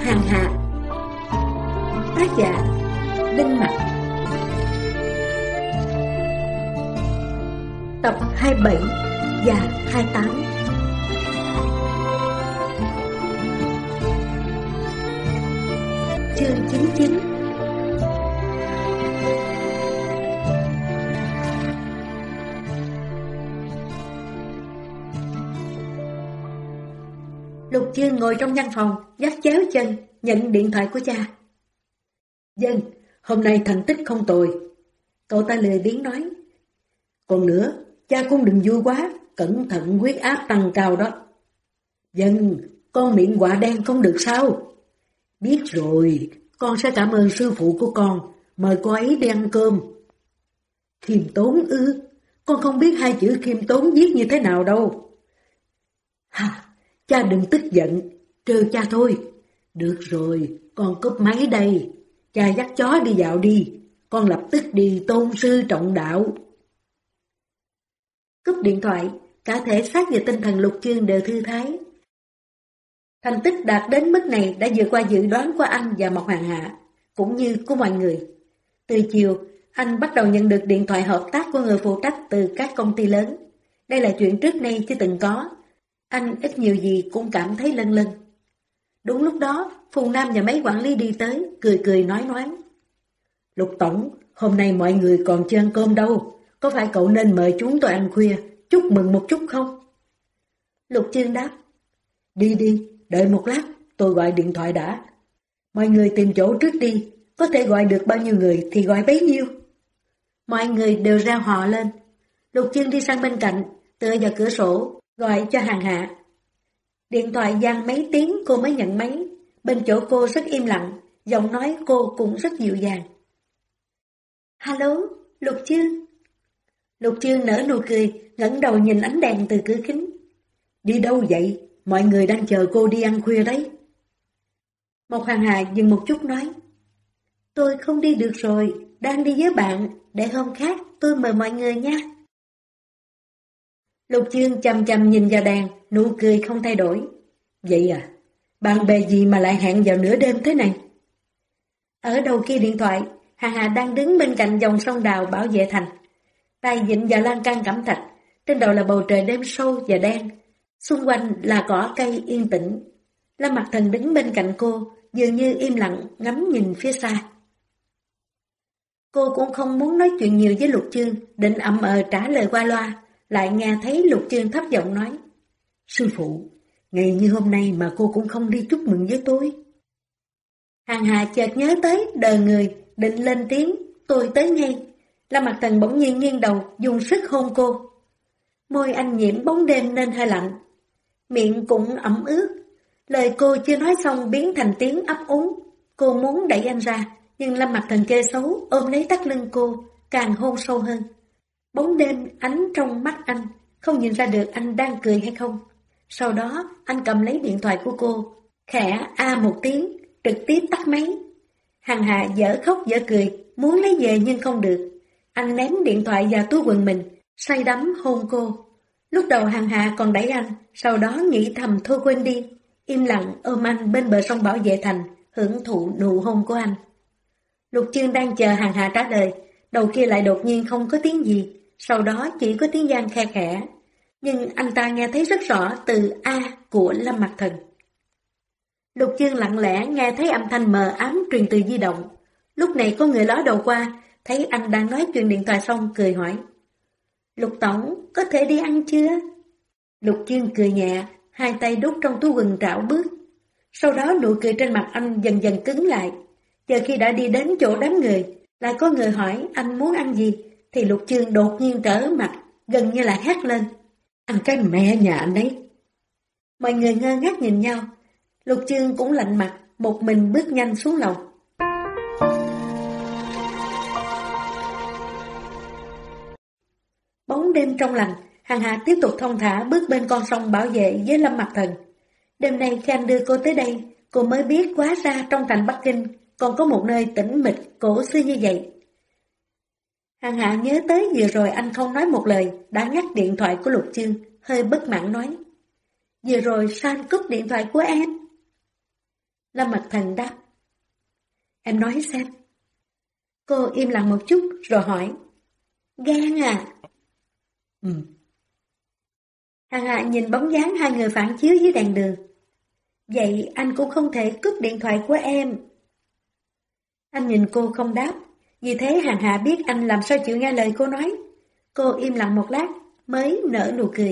Hàng Hạ. Tác giả Đinh Mặc. Tập 27 và 28. Chương 99. Lục Chương ngồi trong văn phòng, vắt chéo chân, nhận điện thoại của cha. Dân, hôm nay thành tích không tồi. Cậu ta lười biếng nói. Còn nữa, cha cũng đừng vui quá, cẩn thận huyết áp tăng cao đó. Dân, con miệng quạ đen không được sao? Biết rồi, con sẽ cảm ơn sư phụ của con, mời cô ấy đi ăn cơm. Khiêm tốn ư? Con không biết hai chữ khiêm tốn viết như thế nào đâu. Ha, cha đừng tức giận, trêu cha thôi. Được rồi, con cúp máy đây. Cha dắt chó đi dạo đi, con lập tức đi tôn sư trọng đạo. Cúp điện thoại, cả thể xác và tinh thần Lục Chương đều thư thái. Thành tích đạt đến mức này đã vượt qua dự đoán của anh và Mộc Hoàng Hạ, cũng như của mọi người. Từ chiều, anh bắt đầu nhận được điện thoại hợp tác của người phụ trách từ các công ty lớn. Đây là chuyện trước nay chưa từng có. Anh ít nhiều gì cũng cảm thấy lâng lâng. Đúng lúc đó, Phùng Nam và mấy quản lý đi tới, cười cười nói. Lục Tổng, hôm nay mọi người còn chưa ăn cơm đâu. Có phải cậu nên mời chúng tôi ăn khuya, chúc mừng một chút không? Lục Chương đáp. Đi, đợi một lát, tôi gọi điện thoại đã. Mọi người tìm chỗ trước đi, có thể gọi được bao nhiêu người thì gọi bấy nhiêu. Mọi người đều reo hò lên. Lục Chương đi sang bên cạnh, tựa vào cửa sổ, gọi cho Hàng Hạ. Điện thoại vang mấy tiếng cô mới nhận máy. Bên chỗ cô rất im lặng, giọng nói cô cũng rất dịu dàng. Alo, Lục Chương. Lục Chương nở nụ cười, ngẩng đầu nhìn ánh đèn từ cửa kính. Đi đâu vậy? Mọi người đang chờ cô đi ăn khuya đấy. Mộc Hoàng Hà dừng một chút nói. Tôi không đi được rồi, đang đi với bạn, để hôm khác tôi mời mọi người nha. Lục Chương chằm chằm nhìn vào đèn, nụ cười không thay đổi. Vậy à, bạn bè gì mà lại hẹn vào nửa đêm thế này? Ở đầu kia điện thoại, Hà Hà đang đứng bên cạnh dòng sông Đào bảo vệ thành. Tay vịn vào lan can cẩm thạch, trên đầu là bầu trời đêm sâu và đen. Xung quanh là cỏ cây yên tĩnh. Lâm Mặc Thần đứng bên cạnh cô, dường như im lặng ngắm nhìn phía xa. Cô cũng không muốn nói chuyện nhiều với Lục Chương, định ậm trả lời qua loa, lại nghe thấy Lục Chương thấp giọng nói. Sư phụ, ngày như hôm nay mà cô cũng không đi chúc mừng với tôi. Hàng Hà chợt nhớ tới đời người, định lên tiếng, tôi tới ngay. Lâm Mặc Thần bỗng nhiên nghiêng đầu, dùng sức hôn cô. Môi anh nhiễm bóng đêm nên hơi lạnh. Miệng cũng ẩm ướt. Lời cô chưa nói xong biến thành tiếng ấp úng. Cô muốn đẩy anh ra, nhưng Lâm Mặc Thần chơi xấu, ôm lấy thắt lưng cô, càng hôn sâu hơn. Bóng đêm ánh trong mắt anh, không nhìn ra được anh đang cười hay không. Sau đó, anh cầm lấy điện thoại của cô, khẽ một tiếng, trực tiếp tắt máy. Hằng Hà dở khóc dở cười, muốn lấy về nhưng không được. Anh ném điện thoại vào túi quần mình, say đắm hôn cô. Lúc đầu Hằng Hà còn đẩy anh, sau đó nghĩ thầm thôi quên đi, im lặng ôm anh bên bờ sông bảo vệ thành, hưởng thụ nụ hôn của anh. Lục Chương đang chờ Hằng Hà trả lời, đầu kia lại đột nhiên không có tiếng gì, sau đó chỉ có tiếng vang khe khẽ. Nhưng anh ta nghe thấy rất rõ từ A của Lâm Mặc Thần. Lục Chương lặng lẽ nghe thấy âm thanh mờ ám truyền từ di động. Lúc này có người ló đầu qua, thấy anh đang nói chuyện điện thoại xong, cười hỏi. Lục Tổng, có thể đi ăn chưa? Lục Chương cười nhẹ, hai tay đút trong túi quần trảo bước. Sau đó nụ cười trên mặt anh dần dần cứng lại. Chờ khi đã đi đến chỗ đám người, lại có người hỏi anh muốn ăn gì, thì Lục Chương đột nhiên trở mặt, gần như là hét lên. Ăn cái mẹ nhà anh ấy. Mọi người ngơ ngác nhìn nhau. Lục Chương cũng lạnh mặt, một mình bước nhanh xuống lầu. Bóng đêm trong lành, Hằng Hà tiếp tục thong thả bước bên con sông bảo vệ với Lâm Mặc Thần. Đêm nay khi anh đưa cô tới đây, cô mới biết hóa ra trong thành Bắc Kinh còn có một nơi tĩnh mịch, cổ xưa như vậy. Hằng Hà nhớ tới vừa rồi anh không nói một lời, đã ngắt điện thoại của Lục Chương, hơi bất mãn nói. Vừa rồi sao anh cúp điện thoại của em? Lâm Mặc Thần đáp. Em nói xem. Cô im lặng một chút rồi hỏi. Gan à? Hàng Hạ nhìn bóng dáng hai người phản chiếu dưới đèn đường. Vậy anh cũng không thể cướp điện thoại của em. Anh nhìn cô không đáp. Vì thế Hàng Hạ biết anh làm sao chịu nghe lời cô nói. Cô im lặng một lát mới nở nụ cười.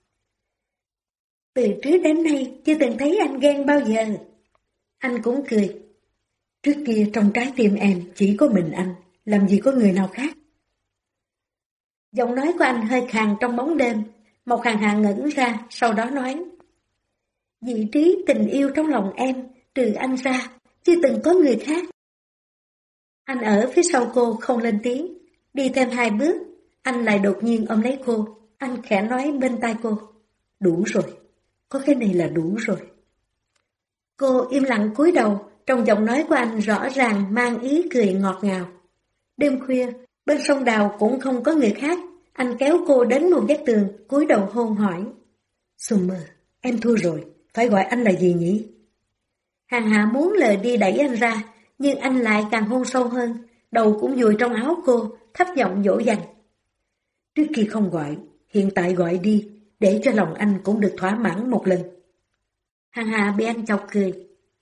Từ trước đến nay chưa từng thấy anh ghen bao giờ. Anh cũng cười. Trước kia trong trái tim em chỉ có mình anh, làm gì có người nào khác. Giọng nói của anh hơi khàn trong bóng đêm. Một Hàng Hạ ngẩn ra, sau đó nói. Vị trí tình yêu trong lòng em, trừ anh ra, chưa từng có người khác. Anh ở phía sau cô không lên tiếng. Đi thêm 2 bước, anh lại đột nhiên ôm lấy cô. Anh khẽ nói bên tai cô. Đủ rồi, có cái này là đủ rồi. Cô im lặng cúi đầu, trong giọng nói của anh rõ ràng mang ý cười ngọt ngào. Đêm khuya, bên sông Đào cũng không có người khác. Anh kéo cô đến một vách tường, cúi đầu hôn hỏi. Summer, em thua rồi, phải gọi anh là gì nhỉ? Hàng Hạ muốn lời đi đẩy anh ra, nhưng anh lại càng hôn sâu hơn, đầu cũng vùi trong áo cô, thấp giọng dỗ dành. Trước kia không gọi, hiện tại gọi đi, để cho lòng anh cũng được thỏa mãn một lần. Hàng Hạ bị anh chọc cười.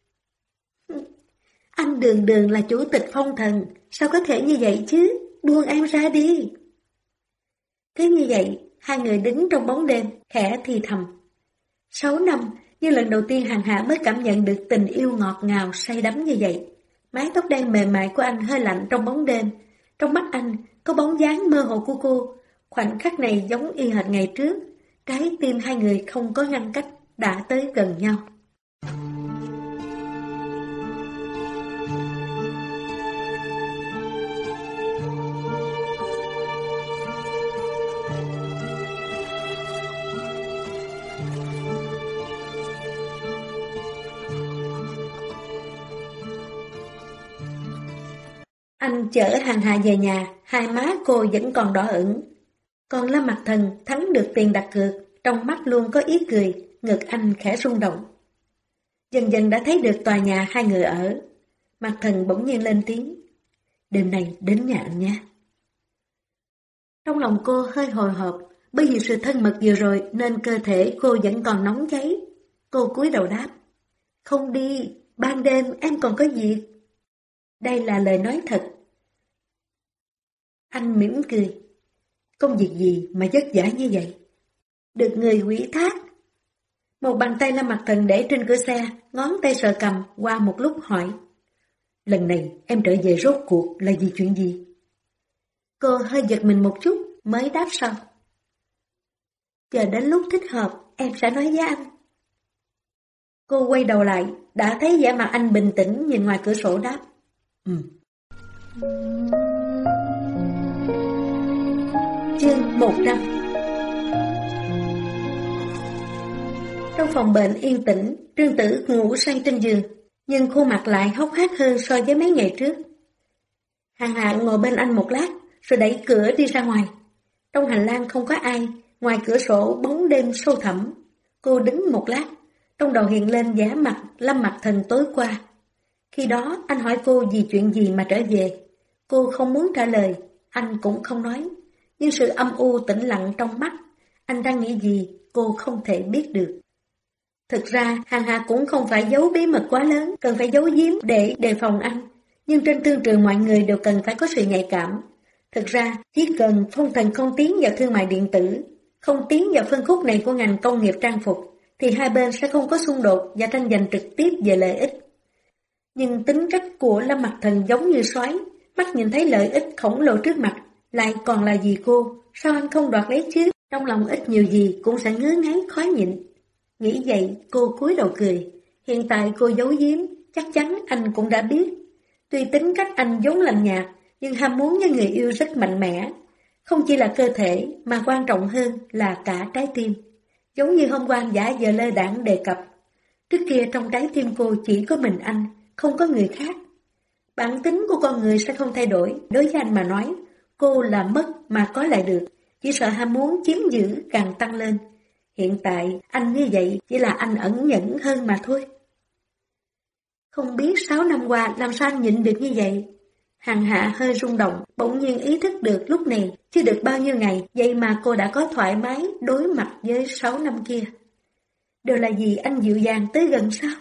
Anh đường đường là chủ tịch Phong Thần, sao có thể như vậy chứ, buông em ra đi. Cứ như vậy, hai người đứng trong bóng đêm, khẽ thì thầm. 6 năm, nhưng lần đầu tiên Hàng Hạ mới cảm nhận được tình yêu ngọt ngào, say đắm như vậy. Mái tóc đen mềm mại của anh hơi lạnh trong bóng đêm. Trong mắt anh có bóng dáng mơ hồ của cô. Khoảnh khắc này giống y hệt ngày trước. Trái tim hai người không có ngăn cách, đã tới gần nhau. Anh chở Hàng Hạ về nhà, hai má cô vẫn còn đỏ ửng. Còn Lâm Mặc Thần thắng được tiền đặt cược, trong mắt luôn có ý cười, ngực anh khẽ rung động. Dần dần đã thấy được tòa nhà hai người ở. Mặc Thần bỗng nhiên lên tiếng. Đêm nay đến nhà anh nhé. Trong lòng cô hơi hồi hộp, bởi vì sự thân mật vừa rồi nên cơ thể cô vẫn còn nóng cháy. Cô cúi đầu đáp. Không đi, ban đêm em còn có việc. Đây là lời nói thật. Anh mỉm cười. Công việc gì mà vất vả như vậy? Được người ủy thác. Một bàn tay Lâm Mặc Thần để trên cửa xe, ngón tay sờ cầm qua một lúc hỏi. Lần này em trở về rốt cuộc là vì chuyện gì? Cô hơi giật mình một chút mới đáp sau. Chờ đến lúc thích hợp em sẽ nói với anh. Cô quay đầu lại, đã thấy vẻ mặt anh bình tĩnh nhìn ngoài cửa sổ đáp. Chương 100. Trong phòng bệnh yên tĩnh, Trương Tử ngủ say trên giường, nhưng khuôn mặt lại hốc hác hơn so với mấy ngày trước. Hàng Hạ ngồi bên anh một lát, rồi đẩy cửa đi ra ngoài. Trong hành lang không có ai, ngoài cửa sổ bóng đêm sâu thẳm. Cô đứng một lát, trong đầu hiện lên vẻ mặt Lâm Mặc Thần tối qua. Khi đó anh hỏi cô vì chuyện gì mà trở về. Cô không muốn trả lời, anh cũng không nói. Nhưng sự âm u tĩnh lặng trong mắt, anh đang nghĩ gì cô không thể biết được. Thực ra Hàng Hạ cũng không phải giấu bí mật quá lớn, cần phải giấu giếm để đề phòng anh. Nhưng trên thương trường mọi người đều cần phải có sự nhạy cảm. Thực ra chỉ cần Phong Thần không tiến vào thương mại điện tử, không tiến vào phân khúc này của ngành công nghiệp trang phục, thì hai bên sẽ không có xung đột và tranh giành trực tiếp về lợi ích. Nhưng tính cách của Lâm Mặc Thần giống như sói, mắt nhìn thấy lợi ích khổng lồ trước mặt, lại còn là gì cô, sao anh không đoạt lấy chứ? Trong lòng ít nhiều gì cũng sẽ ngứa ngáy khó nhịn. Nghĩ vậy cô cúi đầu cười. Hiện tại cô giấu giếm, chắc chắn anh cũng đã biết. Tuy tính cách anh vốn lạnh nhạt, nhưng ham muốn với người yêu rất mạnh mẽ. Không chỉ là cơ thể, mà quan trọng hơn là cả trái tim. Giống như hôm qua anh giả vờ lơ đãng đề cập. Trước kia trong trái tim cô chỉ có mình anh, không có người khác. Bản tính của con người sẽ không thay đổi. Đối với anh mà nói, cô là mất mà có lại được. Chỉ sợ ham muốn chiếm giữ càng tăng lên. Hiện tại anh như vậy chỉ là anh ẩn nhẫn hơn mà thôi. Không biết 6 năm qua làm sao anh nhịn được như vậy? Hằng Hạ hơi rung động, bỗng nhiên ý thức được lúc này chưa được bao nhiêu ngày, vậy mà cô đã có thoải mái đối mặt với 6 năm kia. Đều là gì anh dịu dàng tới gần sao?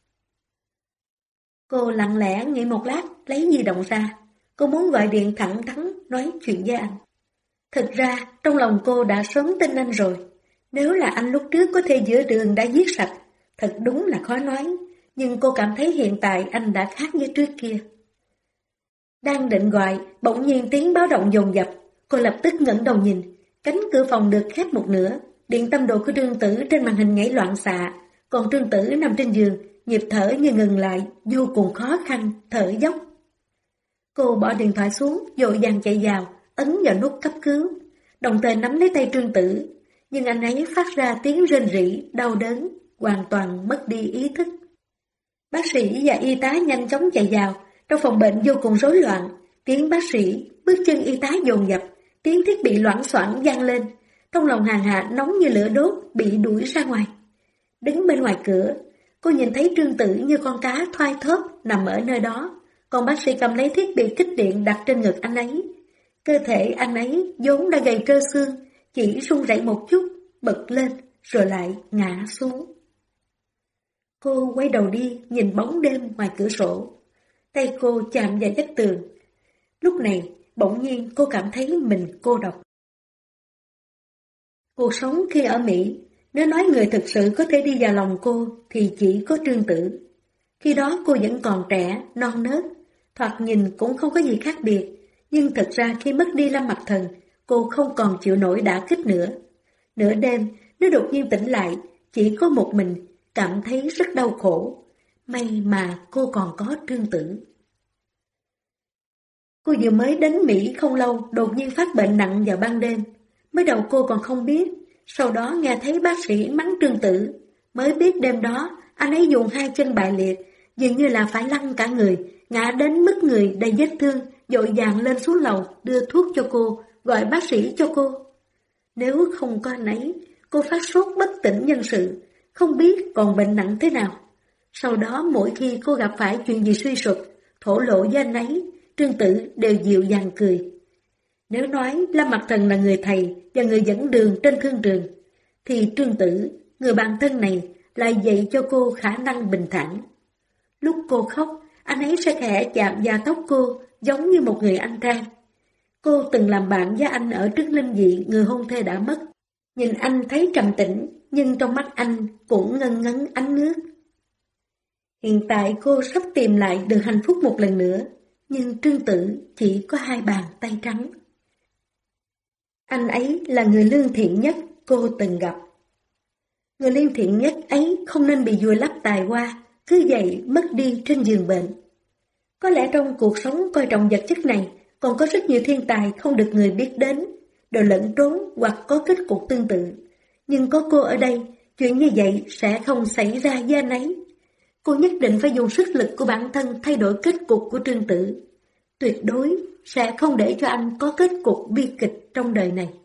Cô lặng lẽ nghĩ một lát, lấy di động ra. Cô muốn gọi điện thẳng thắn nói chuyện với anh. Thực ra, trong lòng cô đã sớm tin anh rồi. Nếu là anh lúc trước có thể giữa đường đã giết sạch, thật đúng là khó nói. Nhưng cô cảm thấy hiện tại anh đã khác với trước kia. Đang định gọi, bỗng nhiên tiếng báo động dồn dập. Cô lập tức ngẩng đầu nhìn. Cánh cửa phòng được khép một nửa. Điện tâm đồ của Trương Tử trên màn hình nhảy loạn xạ. Còn Trương Tử nằm trên giường, nhịp thở như ngừng lại, vô cùng khó khăn, thở dốc. Cô bỏ điện thoại xuống, vội vàng chạy vào, ấn vào nút cấp cứu, đồng thời nắm lấy tay Trương Tử. Nhưng anh ấy phát ra tiếng rên rỉ, đau đớn, hoàn toàn mất đi ý thức. Bác sĩ và y tá nhanh chóng chạy vào, trong phòng bệnh vô cùng rối loạn. Tiếng bác sĩ, bước chân y tá dồn dập, tiếng thiết bị loảng xoảng vang lên. Trong lòng Hàn Hạ nóng như lửa đốt, bị đuổi ra ngoài. Đứng bên ngoài cửa, cô nhìn thấy Trương Tử như con cá thoai thóp nằm ở nơi đó, còn bác sĩ cầm lấy thiết bị kích điện đặt trên ngực anh ấy. Cơ thể anh ấy vốn đã gầy trơ xương, chỉ run rẩy một chút, bật lên, rồi lại ngã xuống. Cô quay đầu đi, nhìn bóng đêm ngoài cửa sổ. Tay cô chạm vào vách tường. Lúc này, bỗng nhiên cô cảm thấy mình cô độc. Cuộc sống khi ở Mỹ, nếu nói người thực sự có thể đi vào lòng cô thì chỉ có Trương Tử. Khi đó cô vẫn còn trẻ, non nớt, thoạt nhìn cũng không có gì khác biệt. Nhưng thật ra khi mất đi Lâm Mặc Thần, cô không còn chịu nổi đả kích nữa. Nửa đêm, nếu đột nhiên tỉnh lại, chỉ có một mình, cảm thấy rất đau khổ. May mà cô còn có Trương Tử. Cô vừa mới đến Mỹ không lâu, đột nhiên phát bệnh nặng vào ban đêm. Mới đầu cô còn không biết, sau đó nghe thấy bác sĩ mắng Trương Tử. Mới biết đêm đó, anh ấy dùng hai chân bại liệt, dường như là phải lăn cả người, ngã đến mức người đầy vết thương, vội vàng lên xuống lầu, đưa thuốc cho cô, gọi bác sĩ cho cô. Nếu không có anh ấy, cô phát sốt bất tỉnh nhân sự, không biết còn bệnh nặng thế nào. Sau đó mỗi khi cô gặp phải chuyện gì suy sụp, thổ lộ với anh ấy, Trương Tử đều dịu dàng cười. Nếu nói Lâm Mặc Thần là người thầy và người dẫn đường trên thương trường, thì Trương Tử, người bạn thân này, lại dạy cho cô khả năng bình thản. Lúc cô khóc, anh ấy sẽ khẽ chạm vào tóc cô, giống như một người anh trai. Cô từng làm bạn với anh ở trước linh dị người hôn thê đã mất. Nhìn anh thấy trầm tĩnh, nhưng trong mắt anh cũng ngân ngấn ánh nước. Hiện tại cô sắp tìm lại được hạnh phúc một lần nữa, nhưng Trương Tử chỉ có hai bàn tay trắng. Anh ấy là người lương thiện nhất cô từng gặp. Người lương thiện nhất ấy không nên bị vùi lấp tài hoa, cứ vậy mất đi trên giường bệnh. Có lẽ trong cuộc sống coi trọng vật chất này, còn có rất nhiều thiên tài không được người biết đến, đều lẫn trốn hoặc có kết cục tương tự. Nhưng có cô ở đây, chuyện như vậy sẽ không xảy ra với anh ấy. Cô nhất định phải dùng sức lực của bản thân thay đổi kết cục của Trương Tử. Tuyệt đối sẽ không để cho anh có kết cục bi kịch trong đời này.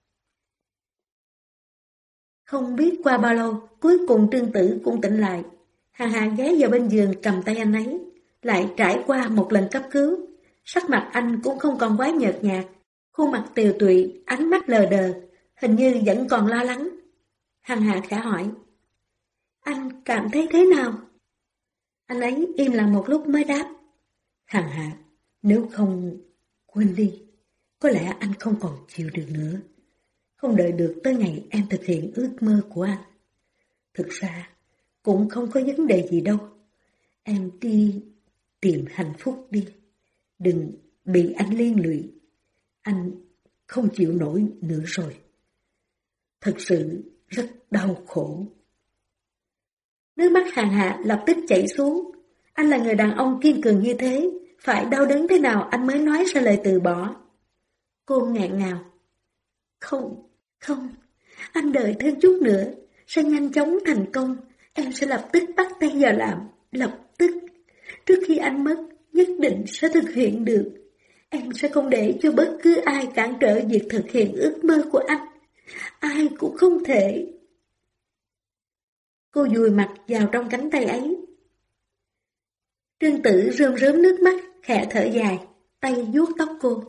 Không biết qua bao lâu, cuối cùng Trương Tử cũng tỉnh lại. Hàn Hà ghé vào bên giường cầm tay anh ấy, lại trải qua một lần cấp cứu. Sắc mặt anh cũng không còn quá nhợt nhạt, khuôn mặt tiều tụy, ánh mắt lờ đờ, hình như vẫn còn lo lắng. Hàn Hà khẽ hỏi, anh cảm thấy thế nào? Anh ấy im lặng một lúc mới đáp, Hàn Hà, nếu không, quên đi, có lẽ anh không còn chịu được nữa. Không đợi được tới ngày em thực hiện ước mơ của anh. Thực ra, cũng không có vấn đề gì đâu. Em đi tìm hạnh phúc đi. Đừng bị anh liên lụy. Anh không chịu nổi nữa rồi. Thật sự rất đau khổ. Nước mắt Hàn Hạ lập tức chảy xuống. Anh là người đàn ông kiên cường như thế, phải đau đớn thế nào anh mới nói ra lời từ bỏ. Cô nghẹn ngào. Không, anh đợi thêm chút nữa, sẽ nhanh chóng thành công, em sẽ lập tức bắt tay vào làm, lập tức. Trước khi anh mất, nhất định sẽ thực hiện được. Em sẽ không để cho bất cứ ai cản trở việc thực hiện ước mơ của anh. Ai cũng không thể. Cô vùi mặt vào trong cánh tay ấy. Trương Tử rơm rớm nước mắt, khẽ thở dài, tay vuốt tóc cô.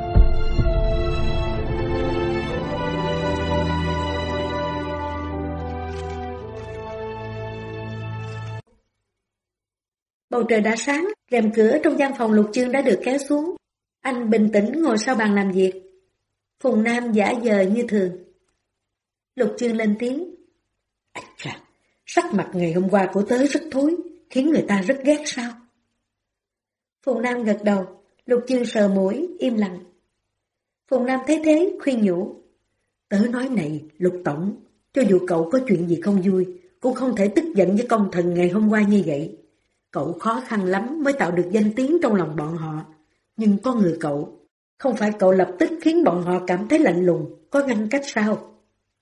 Bầu trời đã sáng, rèm cửa trong văn phòng Lục Chương đã được kéo xuống. Anh bình tĩnh ngồi sau bàn làm việc. Phùng Nam giả vờ như thường. Lục Chương lên tiếng. Ây chà, sắc mặt ngày hôm qua của tớ rất thối, khiến người ta rất ghét sao? Phùng Nam gật đầu, Lục Chương sờ mũi, im lặng. Phùng Nam thấy thế, khuyên nhủ. Tớ nói này, Lục Tổng, cho dù cậu có chuyện gì không vui, cũng không thể tức giận với công thần ngày hôm qua như vậy. Cậu khó khăn lắm mới tạo được danh tiếng trong lòng bọn họ. Nhưng có người cậu, không phải cậu lập tức khiến bọn họ cảm thấy lạnh lùng, có ngăn cách sao?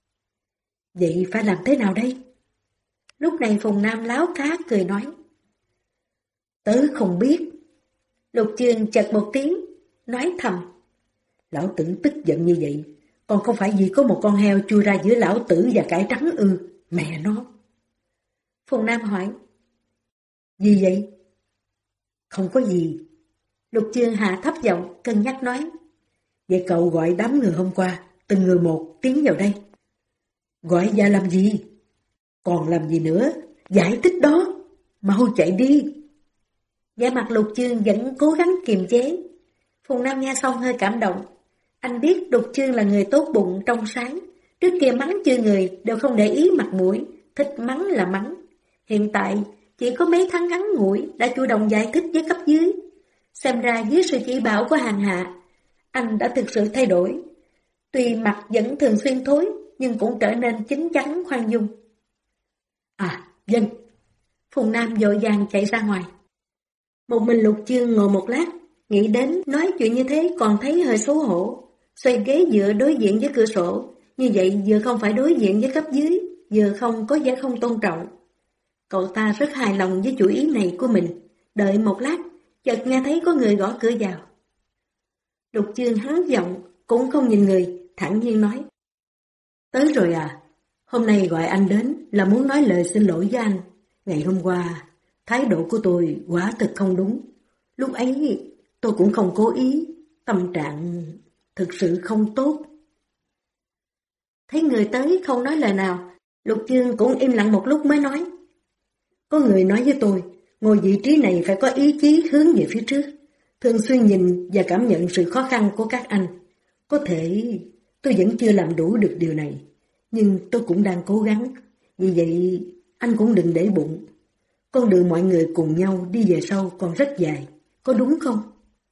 Vậy phải làm thế nào đây? Lúc này Phùng Nam láo cá cười nói. Tớ không biết. Lục Chương chợt một tiếng, nói thầm. Lão tử tức giận như vậy, còn không phải vì có một con heo chui ra giữa lão tử và cải trắng ư, mẹ nó. Phùng Nam hỏi. Gì vậy? Không có gì. Lục Chương hạ thấp giọng, cân nhắc nói. Vậy cậu gọi đám người hôm qua, từng người một tiến vào đây. Gọi ra làm gì? Còn làm gì nữa? Giải thích đó. Mau chạy đi. Vẻ mặt Lục Chương vẫn cố gắng kiềm chế. Phùng Nam nghe xong hơi cảm động. Anh biết Lục Chương là người tốt bụng, trong sáng. Trước kia mắng chửi người đều không để ý mặt mũi, thích mắng là mắng. Hiện tại chỉ có mấy tháng ngắn ngủi đã chủ động giải thích với cấp dưới. Xem ra dưới sự chỉ bảo của Hàng Hạ, anh đã thực sự thay đổi. Tuy mặt vẫn thường xuyên thối, nhưng cũng trở nên chín chắn khoan dung. À, dân. Phùng Nam vội vàng chạy ra ngoài. Một mình Lục Chương ngồi một lát, nghĩ đến nói chuyện như thế còn thấy hơi xấu hổ. Xoay ghế dựa đối diện với cửa sổ, như vậy vừa không phải đối diện với cấp dưới, vừa không có vẻ không tôn trọng. Cậu ta rất hài lòng với chủ ý này của mình. Đợi một lát, chợt nghe thấy có người gõ cửa vào. Lục Chương hắn giọng, cũng không nhìn người, thản nhiên nói. Tới rồi à? Hôm nay gọi anh đến là muốn nói lời xin lỗi với anh. Ngày hôm qua, thái độ của tôi quả thực không đúng. Lúc ấy, tôi cũng không cố ý, tâm trạng thực sự không tốt. Thấy người tới không nói lời nào, Lục Chương cũng im lặng một lúc mới nói. Có người nói với tôi, ngồi vị trí này phải có ý chí hướng về phía trước, thường xuyên nhìn và cảm nhận sự khó khăn của các anh. Có thể tôi vẫn chưa làm đủ được điều này, nhưng tôi cũng đang cố gắng. Vì vậy, anh cũng đừng để bụng. Con đường mọi người cùng nhau đi về sau còn rất dài, có đúng không?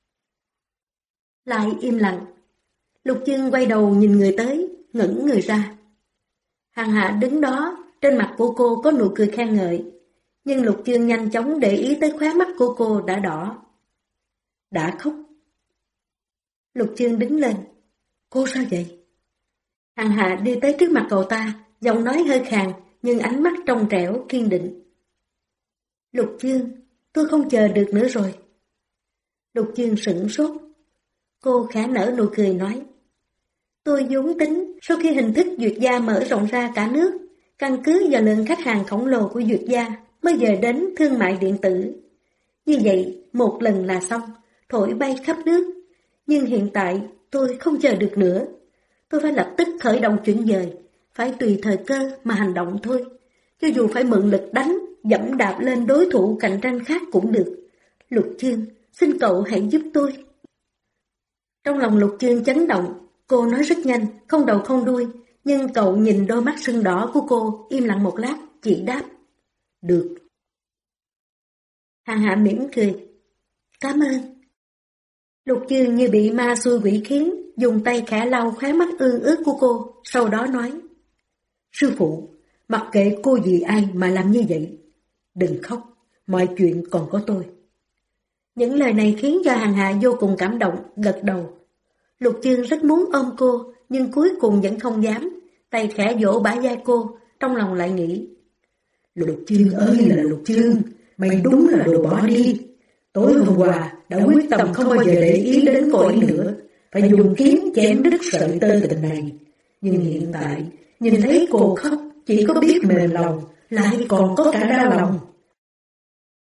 Lại im lặng. Lục Chương quay đầu nhìn người tới, ngẩng người ra. Hàng Hạ đứng đó, trên mặt của cô có nụ cười khen ngợi. Nhưng Lục Chương nhanh chóng để ý tới khóe mắt của cô đã đỏ. Đã khóc. Lục Chương đứng lên. Cô sao vậy? Hàng Hạ đi tới trước mặt cậu ta, giọng nói hơi khàn, nhưng ánh mắt trong trẻo, kiên định. Lục Chương, tôi không chờ được nữa rồi. Lục Chương sửng sốt. Cô khẽ nở nụ cười nói. Tôi vốn tính, sau khi hình thức Duyệt Gia mở rộng ra cả nước, căn cứ vào lượng khách hàng khổng lồ của Duyệt Gia, mới dời đến thương mại điện tử. Như vậy, một lần là xong, thổi bay khắp nước. Nhưng hiện tại, tôi không chờ được nữa. Tôi phải lập tức khởi động chuyển dời, phải tùy thời cơ mà hành động thôi. Cho dù phải mượn lực đánh, dẫm đạp lên đối thủ cạnh tranh khác cũng được. Lục Chương, xin cậu hãy giúp tôi. Trong lòng Lục Chương chấn động, cô nói rất nhanh, không đầu không đuôi, nhưng cậu nhìn đôi mắt sưng đỏ của cô, im lặng một lát, chỉ đáp. Được. Hàng Hạ mỉm cười. Cảm ơn. Lục Chương như bị ma xui quỷ khiến, dùng tay khẽ lau khóe mắt ương ướt của cô, sau đó nói. Sư phụ, mặc kệ cô vì ai mà làm như vậy. Đừng khóc, mọi chuyện còn có tôi. Những lời này khiến cho Hàng Hạ vô cùng cảm động, gật đầu. Lục Chương rất muốn ôm cô, nhưng cuối cùng vẫn không dám, tay khẽ vỗ bả vai cô, trong lòng lại nghĩ. Lục Chương ơi là Lục Chương, mày đúng là đồ bỏ đi. Tối hôm qua đã quyết tâm không bao giờ để ý đến cô ấy nữa, phải dùng kiếm chém đứt sợi tơ tình này. Nhưng hiện tại, nhìn thấy cô khóc, chỉ có biết mềm lòng, lại còn có cả đau lòng.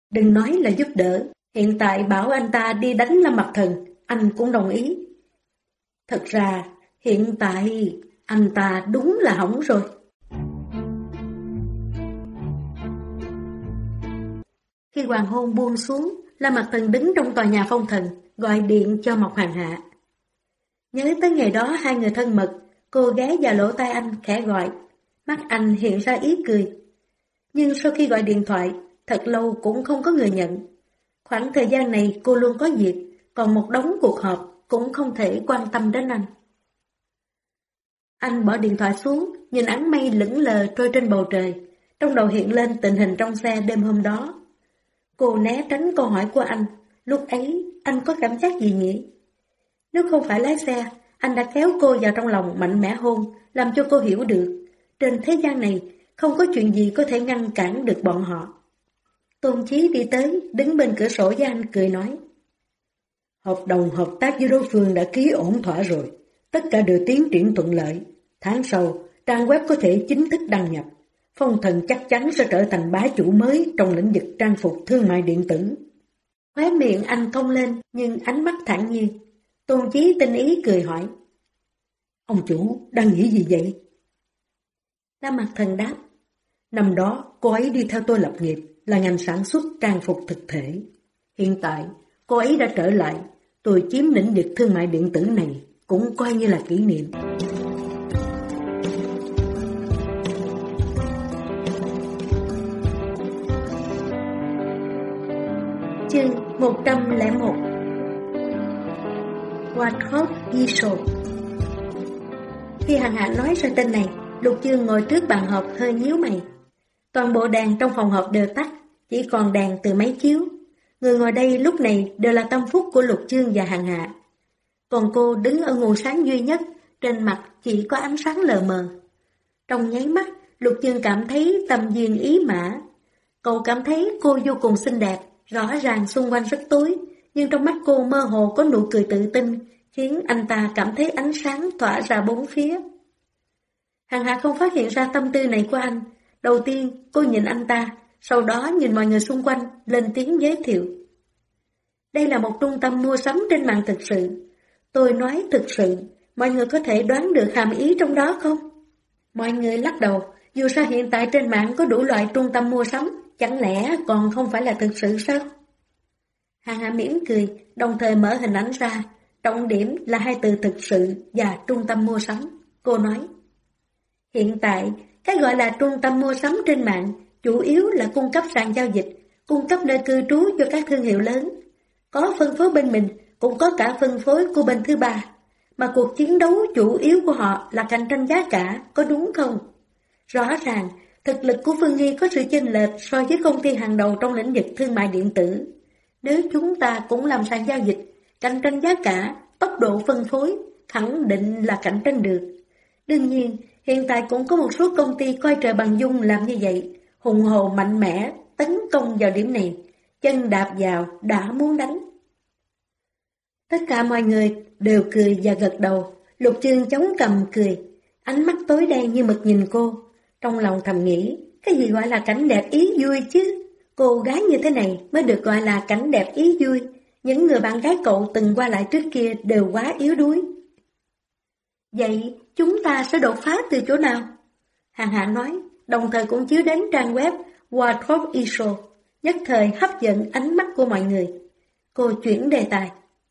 Đừng nói là giúp đỡ, hiện tại bảo anh ta đi đánh Lâm Mặt Thần, anh cũng đồng ý. Thật ra, hiện tại anh ta đúng là hỏng rồi. Khi hoàng hôn buông xuống, Lâm Mặt Thần đứng trong tòa nhà phong thần, gọi điện cho Mộc Hàn Hạ. Nhớ tới ngày đó hai người thân mật, cô ghé vào lỗ tai anh khẽ gọi, mắt anh hiện ra ý cười. Nhưng sau khi gọi điện thoại, thật lâu cũng không có người nhận. Khoảng thời gian này cô luôn có việc, còn một đống cuộc họp cũng không thể quan tâm đến anh. Anh bỏ điện thoại xuống, nhìn áng mây lững lờ trôi trên bầu trời, trong đầu hiện lên tình hình trong xe đêm hôm đó. Cô né tránh câu hỏi của anh, lúc ấy anh có cảm giác gì nhỉ? Nếu không phải lái xe, anh đã kéo cô vào trong lòng mạnh mẽ hôn, làm cho cô hiểu được, trên thế gian này không có chuyện gì có thể ngăn cản được bọn họ. Tôn Chí đi tới, đứng bên cửa sổ với anh cười nói. Hợp đồng hợp tác với đối phương đã ký ổn thỏa rồi, tất cả đều tiến triển thuận lợi. Tháng sau, trang web có thể chính thức đăng nhập. Phong Thần chắc chắn sẽ trở thành bá chủ mới trong lĩnh vực trang phục thương mại điện tử. Khóe miệng anh cong lên, nhưng ánh mắt thản nhiên. Tôn Chí tinh ý cười hỏi. Ông chủ đang nghĩ gì vậy? Lâm Mặt Thần đáp. Năm đó, cô ấy đi theo tôi lập nghiệp là ngành sản xuất trang phục thực thể. Hiện tại, cô ấy đã trở lại, tôi chiếm lĩnh vực thương mại điện tử này, cũng coi như là kỷ niệm. Chương 101 Warthog Isol. Khi Hằng Hạ nói ra tên này, Lục Chương ngồi trước bàn họp hơi nhíu mày. Toàn bộ đèn trong phòng họp đều tắt, chỉ còn đèn từ máy chiếu. Người ngồi đây lúc này đều là tâm phúc của Lục Chương và Hằng Hạ. Còn cô đứng ở nguồn sáng duy nhất, trên mặt chỉ có ánh sáng lờ mờ. Trong nháy mắt, Lục Chương cảm thấy tâm duyên ý mã. Cậu cảm thấy cô vô cùng xinh đẹp, rõ ràng xung quanh rất tối, nhưng trong mắt cô mơ hồ có nụ cười tự tin, khiến anh ta cảm thấy ánh sáng tỏa ra bốn phía. Hằng Hạ không phát hiện ra tâm tư này của anh. Đầu tiên, cô nhìn anh ta, sau đó nhìn mọi người xung quanh, lên tiếng giới thiệu. Đây là một trung tâm mua sắm trên mạng thực sự. Tôi nói thực sự, mọi người có thể đoán được hàm ý trong đó không? Mọi người lắc đầu, dù sao hiện tại trên mạng có đủ loại trung tâm mua sắm, chẳng lẽ còn không phải là thực sự sao? Hằng Hạ mỉm cười, đồng thời mở hình ảnh ra, trọng điểm là hai từ thực sự và trung tâm mua sắm. Cô nói, hiện tại, cái gọi là trung tâm mua sắm trên mạng chủ yếu là cung cấp sàn giao dịch, cung cấp nơi cư trú cho các thương hiệu lớn. Có phân phối bên mình, cũng có cả phân phối của bên thứ ba. Mà cuộc chiến đấu chủ yếu của họ là cạnh tranh giá cả, có đúng không? Rõ ràng, thực lực của Phương Nghi có sự chênh lệch so với công ty hàng đầu trong lĩnh vực thương mại điện tử. Nếu chúng ta cũng làm sàn giao dịch, cạnh tranh giá cả, tốc độ phân phối, khẳng định là cạnh tranh được. Đương nhiên, hiện tại cũng có một số công ty coi trời bằng vung làm như vậy, hùng hồ mạnh mẽ, tấn công vào điểm này, chân đạp vào đã muốn đánh. Tất cả mọi người đều cười và gật đầu, Lục Chương chống cằm cười, ánh mắt tối đen như mực nhìn cô. Trong lòng thầm nghĩ, cái gì gọi là cảnh đẹp ý vui chứ? Cô gái như thế này mới được gọi là cảnh đẹp ý vui. Những người bạn gái cậu từng qua lại trước kia đều quá yếu đuối. Vậy chúng ta sẽ đột phá từ chỗ nào? Hằng Hạ nói, đồng thời cũng chiếu đến trang web Warthog Isol, nhất thời hấp dẫn ánh mắt của mọi người. Cô chuyển đề tài.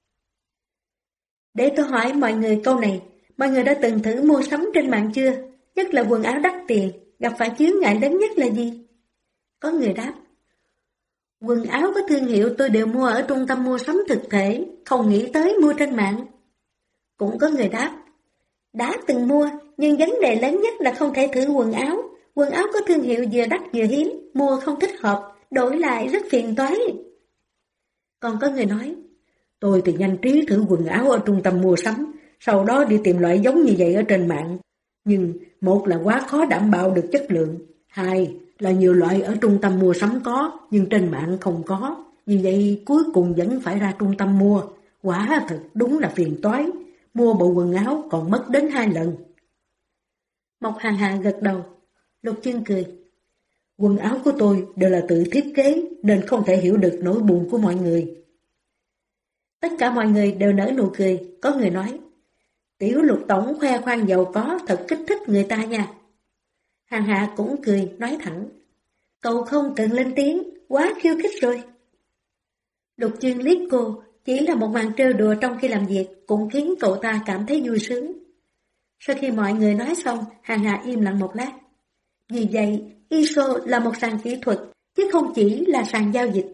Để tôi hỏi mọi người câu này, mọi người đã từng thử mua sắm trên mạng chưa? Nhất là quần áo đắt tiền, gặp phải chướng ngại lớn nhất là gì? Có người đáp, quần áo có thương hiệu tôi đều mua ở trung tâm mua sắm thực thể, không nghĩ tới mua trên mạng. Cũng có người đáp, đã từng mua, nhưng vấn đề lớn nhất là không thể thử quần áo. Quần áo có thương hiệu vừa đắt vừa hiếm, mua không thích hợp, đổi lại rất phiền toái. Còn có người nói, tôi thì nhanh trí thử quần áo ở trung tâm mua sắm, sau đó đi tìm loại giống như vậy ở trên mạng. Nhưng một là quá khó đảm bảo được chất lượng, hai là nhiều loại ở trung tâm mua sắm có, nhưng trên mạng không có. Vì vậy cuối cùng vẫn phải ra trung tâm mua, quả thật đúng là phiền toái. Mua bộ quần áo còn mất đến 2 lần. Mộc Hàn Hạ gật đầu. Lục Chương cười. Quần áo của tôi đều là tự thiết kế nên không thể hiểu được nỗi buồn của mọi người. Tất cả mọi người đều nở nụ cười, có người nói, Tiểu Lục tổng khoe khoang giàu có thật kích thích người ta nha. Hàng Hạ cũng cười, nói thẳng, cậu không cần lên tiếng, quá khiêu khích rồi. Lục Chương liếc cô, chỉ là một màn trêu đùa trong khi làm việc cũng khiến cậu ta cảm thấy vui sướng. Sau khi mọi người nói xong, Hàng Hạ im lặng một lát. Vì vậy, ISO là một sàn kỹ thuật, chứ không chỉ là sàn giao dịch.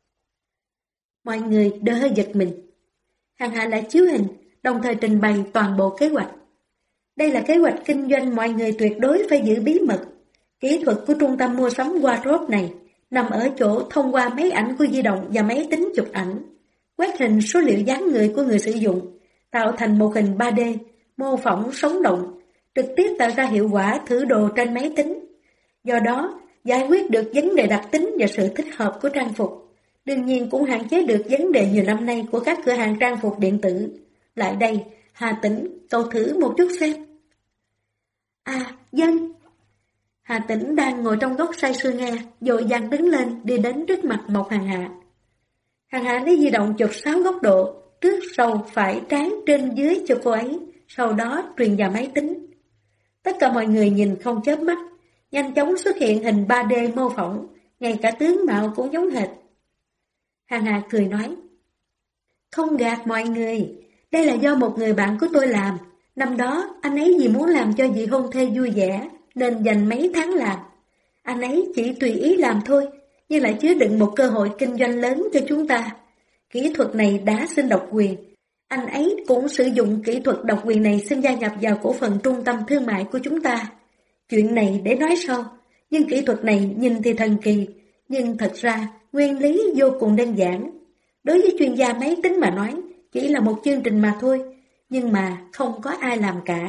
Mọi người đều hơi giật mình. Hàng Hạ lại chiếu hình, đồng thời trình bày toàn bộ kế hoạch. Đây là kế hoạch kinh doanh mọi người tuyệt đối phải giữ bí mật. Kỹ thuật của trung tâm mua sắm Wardrobe này nằm ở chỗ thông qua máy ảnh của di động và máy tính chụp ảnh, quét hình số liệu dáng người của người sử dụng, tạo thành một hình 3D, mô phỏng sống động, trực tiếp tạo ra hiệu quả thử đồ trên máy tính. Do đó, giải quyết được vấn đề đặc tính và sự thích hợp của trang phục. Đương nhiên cũng hạn chế được vấn đề nhiều năm nay của các cửa hàng trang phục điện tử. Lại đây, Hà Tĩnh, cậu thử một chút xem. À, dân. Hà Tĩnh đang ngồi trong góc say sưa nghe, vội vàng đứng lên đi đến trước mặt một Hàng Hạ. Hàng Hạ lấy di động chụp 6 góc độ, trước, sau, phải, trái, trên, dưới cho cô ấy, sau đó truyền vào máy tính. Tất cả mọi người nhìn không chớp mắt, nhanh chóng xuất hiện hình 3D mô phỏng, ngay cả tướng mạo cũng giống hệt. Hàng Hạ cười nói, không gạt mọi người, đây là do một người bạn của tôi làm. Năm đó, anh ấy vì muốn làm cho vị hôn thê vui vẻ, nên dành mấy tháng làm. Anh ấy chỉ tùy ý làm thôi, nhưng lại chứa đựng một cơ hội kinh doanh lớn cho chúng ta. Kỹ thuật này đã xin độc quyền. Anh ấy cũng sử dụng kỹ thuật độc quyền này xin gia nhập vào cổ phần trung tâm thương mại của chúng ta. Chuyện này để nói sau, nhưng kỹ thuật này nhìn thì thần kỳ, nhưng thật ra nguyên lý vô cùng đơn giản. Đối với chuyên gia máy tính mà nói, chỉ là một chương trình mà thôi, nhưng mà không có ai làm cả.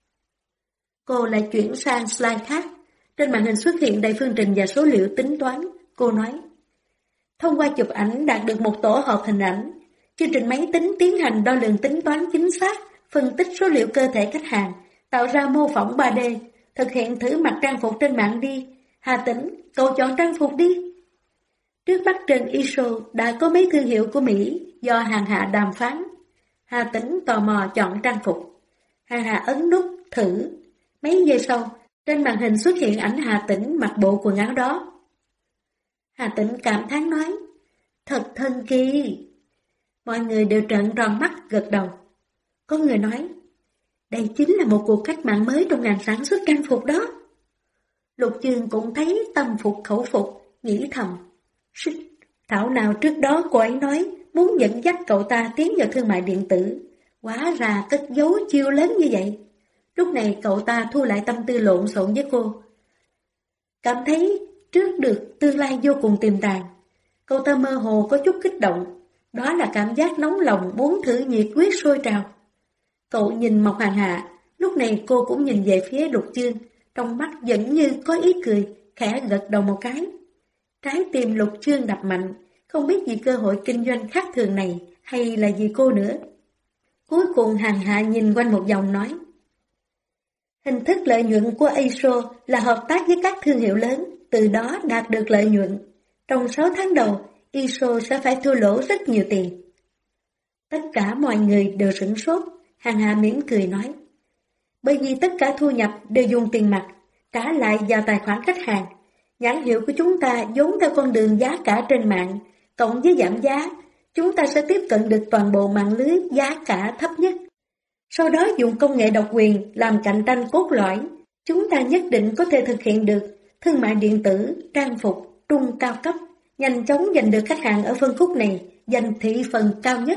Cô lại chuyển sang slide khác. Trên màn hình xuất hiện đầy phương trình và số liệu tính toán. Cô nói, thông qua chụp ảnh đạt được một tổ hợp hình ảnh. Chương trình máy tính tiến hành đo lường tính toán chính xác, phân tích số liệu cơ thể khách hàng, tạo ra mô phỏng 3D, thực hiện thử mặc trang phục trên mạng đi. Hà Tĩnh, cậu chọn trang phục đi. Trước mắt trên ISO đã có mấy thương hiệu của Mỹ do Hàng Hạ đàm phán. Hà Tĩnh tò mò chọn trang phục. Hàng Hạ ấn nút thử. Mấy giây sau, trên màn hình xuất hiện ảnh Hà Tĩnh mặc bộ quần áo đó. Hà Tĩnh cảm thán nói, thật thần kỳ. Mọi người đều trợn tròn mắt gật đầu. Có người nói, đây chính là một cuộc cách mạng mới trong ngành sản xuất trang phục đó. Lục Chương cũng thấy tâm phục khẩu phục, nghĩ thầm. Thảo nào trước đó cô ấy nói muốn dẫn dắt cậu ta tiến vào thương mại điện tử, hóa ra cất giấu chiêu lớn như vậy. Lúc này cậu ta thu lại tâm tư lộn xộn với cô. Cảm thấy trước được tương lai vô cùng tiềm tàng. Cậu ta mơ hồ có chút kích động, đó là cảm giác nóng lòng muốn thử nhiệt huyết sôi trào. Cậu nhìn Mộc Hàng Hạ, lúc này cô cũng nhìn về phía Lục Chương, trong mắt vẫn như có ý cười, khẽ gật đầu một cái. Trái tim Lục Chương đập mạnh, không biết vì cơ hội kinh doanh khác thường này hay là vì cô nữa. Cuối cùng Hàng Hạ nhìn quanh một vòng nói, hình thức lợi nhuận của ISO là hợp tác với các thương hiệu lớn, từ đó đạt được lợi nhuận. Trong 6 tháng đầu, ISO sẽ phải thua lỗ rất nhiều tiền. Tất cả mọi người đều sửng sốt, Hàng Hạ mỉm cười nói, bởi vì tất cả thu nhập đều dùng tiền mặt, trả lại vào tài khoản khách hàng. Nhãn hiệu của chúng ta vốn theo con đường giá cả trên mạng, cộng với giảm giá, chúng ta sẽ tiếp cận được toàn bộ mạng lưới giá cả thấp nhất. Sau đó dùng công nghệ độc quyền làm cạnh tranh cốt lõi, chúng ta nhất định có thể thực hiện được thương mại điện tử, trang phục, trung cao cấp, nhanh chóng giành được khách hàng ở phân khúc này, giành thị phần cao nhất.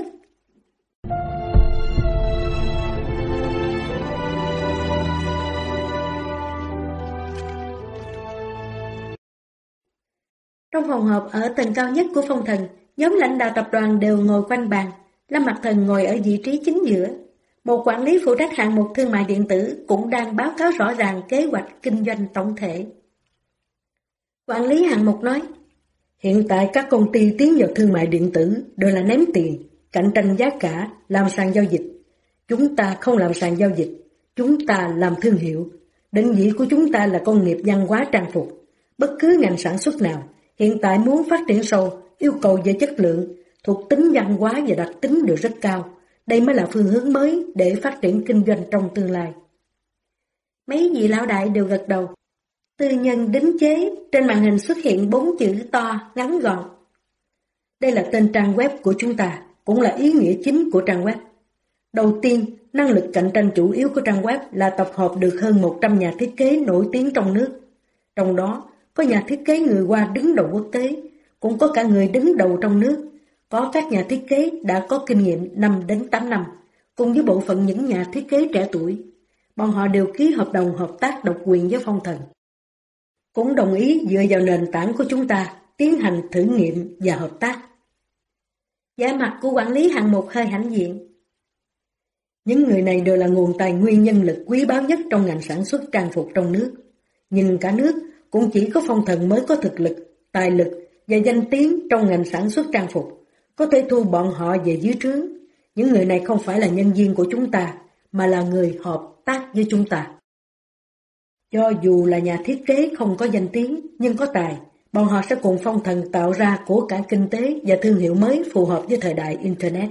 Trong phòng họp ở tầng cao nhất của Phong Thần, nhóm lãnh đạo tập đoàn đều ngồi quanh bàn, Lâm Mặc Thần ngồi ở vị trí chính giữa. Một quản lý phụ trách hạng mục thương mại điện tử cũng đang báo cáo rõ ràng kế hoạch kinh doanh tổng thể. Quản lý hạng mục nói, hiện tại các công ty tiến vào thương mại điện tử đều là ném tiền, cạnh tranh giá cả, làm sàn giao dịch. Chúng ta không làm sàn giao dịch, chúng ta làm thương hiệu. Định vị của chúng ta là công nghiệp văn hóa trang phục. Bất cứ ngành sản xuất nào, hiện tại muốn phát triển sâu, yêu cầu về chất lượng, thuộc tính văn hóa và đặc tính đều rất cao. Đây mới là phương hướng mới để phát triển kinh doanh trong tương lai. Mấy vị lão đại đều gật đầu. Tư nhân đính chế, trên màn hình xuất hiện 4 chữ to, ngắn gọn. Đây là tên trang web của chúng ta, cũng là ý nghĩa chính của trang web. Đầu tiên, năng lực cạnh tranh chủ yếu của trang web là tập hợp được hơn 100 nhà thiết kế nổi tiếng trong nước. Trong đó, có nhà thiết kế người Hoa đứng đầu quốc tế, cũng có cả người đứng đầu trong nước. Có các nhà thiết kế đã có kinh nghiệm 5 đến 8 năm, cùng với bộ phận những nhà thiết kế trẻ tuổi. Bọn họ đều ký hợp đồng hợp tác độc quyền với Phong Thần. Cũng đồng ý dựa vào nền tảng của chúng ta, tiến hành thử nghiệm và hợp tác. Vẻ mặt của quản lý hạng mục hơi hãnh diện. Những người này đều là nguồn tài nguyên nhân lực quý báu nhất trong ngành sản xuất trang phục trong nước. Nhưng cả nước cũng chỉ có Phong Thần mới có thực lực, tài lực và danh tiếng trong ngành sản xuất trang phục, có thể thu bọn họ về dưới trướng. Những người này không phải là nhân viên của chúng ta, mà là người hợp tác với chúng ta. Cho dù là nhà thiết kế không có danh tiếng, nhưng có tài, bọn họ sẽ cùng Phong Thần tạo ra của cải kinh tế và thương hiệu mới phù hợp với thời đại Internet.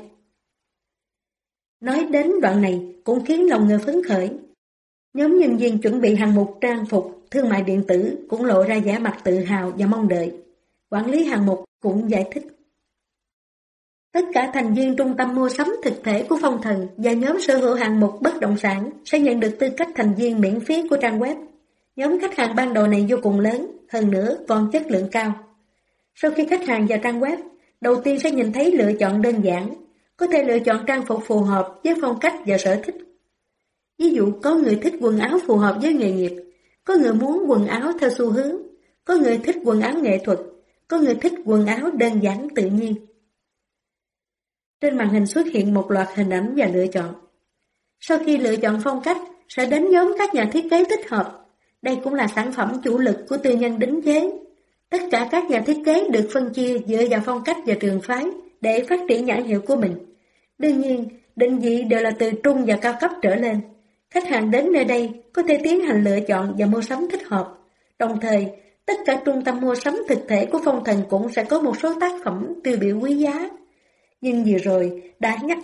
Nói đến đoạn này cũng khiến lòng người phấn khởi. Nhóm nhân viên chuẩn bị hàng mục trang phục, thương mại điện tử cũng lộ ra vẻ mặt tự hào và mong đợi. Quản lý hàng mục cũng giải thích. Tất cả thành viên trung tâm mua sắm thực thể của Phong Thần và nhóm sở hữu hạng mục bất động sản sẽ nhận được tư cách thành viên miễn phí của trang web. Nhóm khách hàng ban đầu này vô cùng lớn, hơn nữa còn chất lượng cao. Sau khi khách hàng vào trang web, đầu tiên sẽ nhìn thấy lựa chọn đơn giản, có thể lựa chọn trang phục phù hợp với phong cách và sở thích. Ví dụ có người thích quần áo phù hợp với nghề nghiệp, có người muốn quần áo theo xu hướng, có người thích quần áo nghệ thuật, có người thích quần áo đơn giản tự nhiên. Trên màn hình xuất hiện một loạt hình ảnh và lựa chọn. Sau khi lựa chọn phong cách, sẽ đến nhóm các nhà thiết kế thích hợp. Đây cũng là sản phẩm chủ lực của tư nhân đính chế. Tất cả các nhà thiết kế được phân chia dựa vào phong cách và trường phái để phát triển nhãn hiệu của mình. Đương nhiên, định vị đều là từ trung và cao cấp trở lên. Khách hàng đến nơi đây có thể tiến hành lựa chọn và mua sắm thích hợp. Đồng thời, tất cả trung tâm mua sắm thực thể của Phong Thần cũng sẽ có một số tác phẩm tiêu biểu quý giá. Nhưng vừa rồi đã nhắc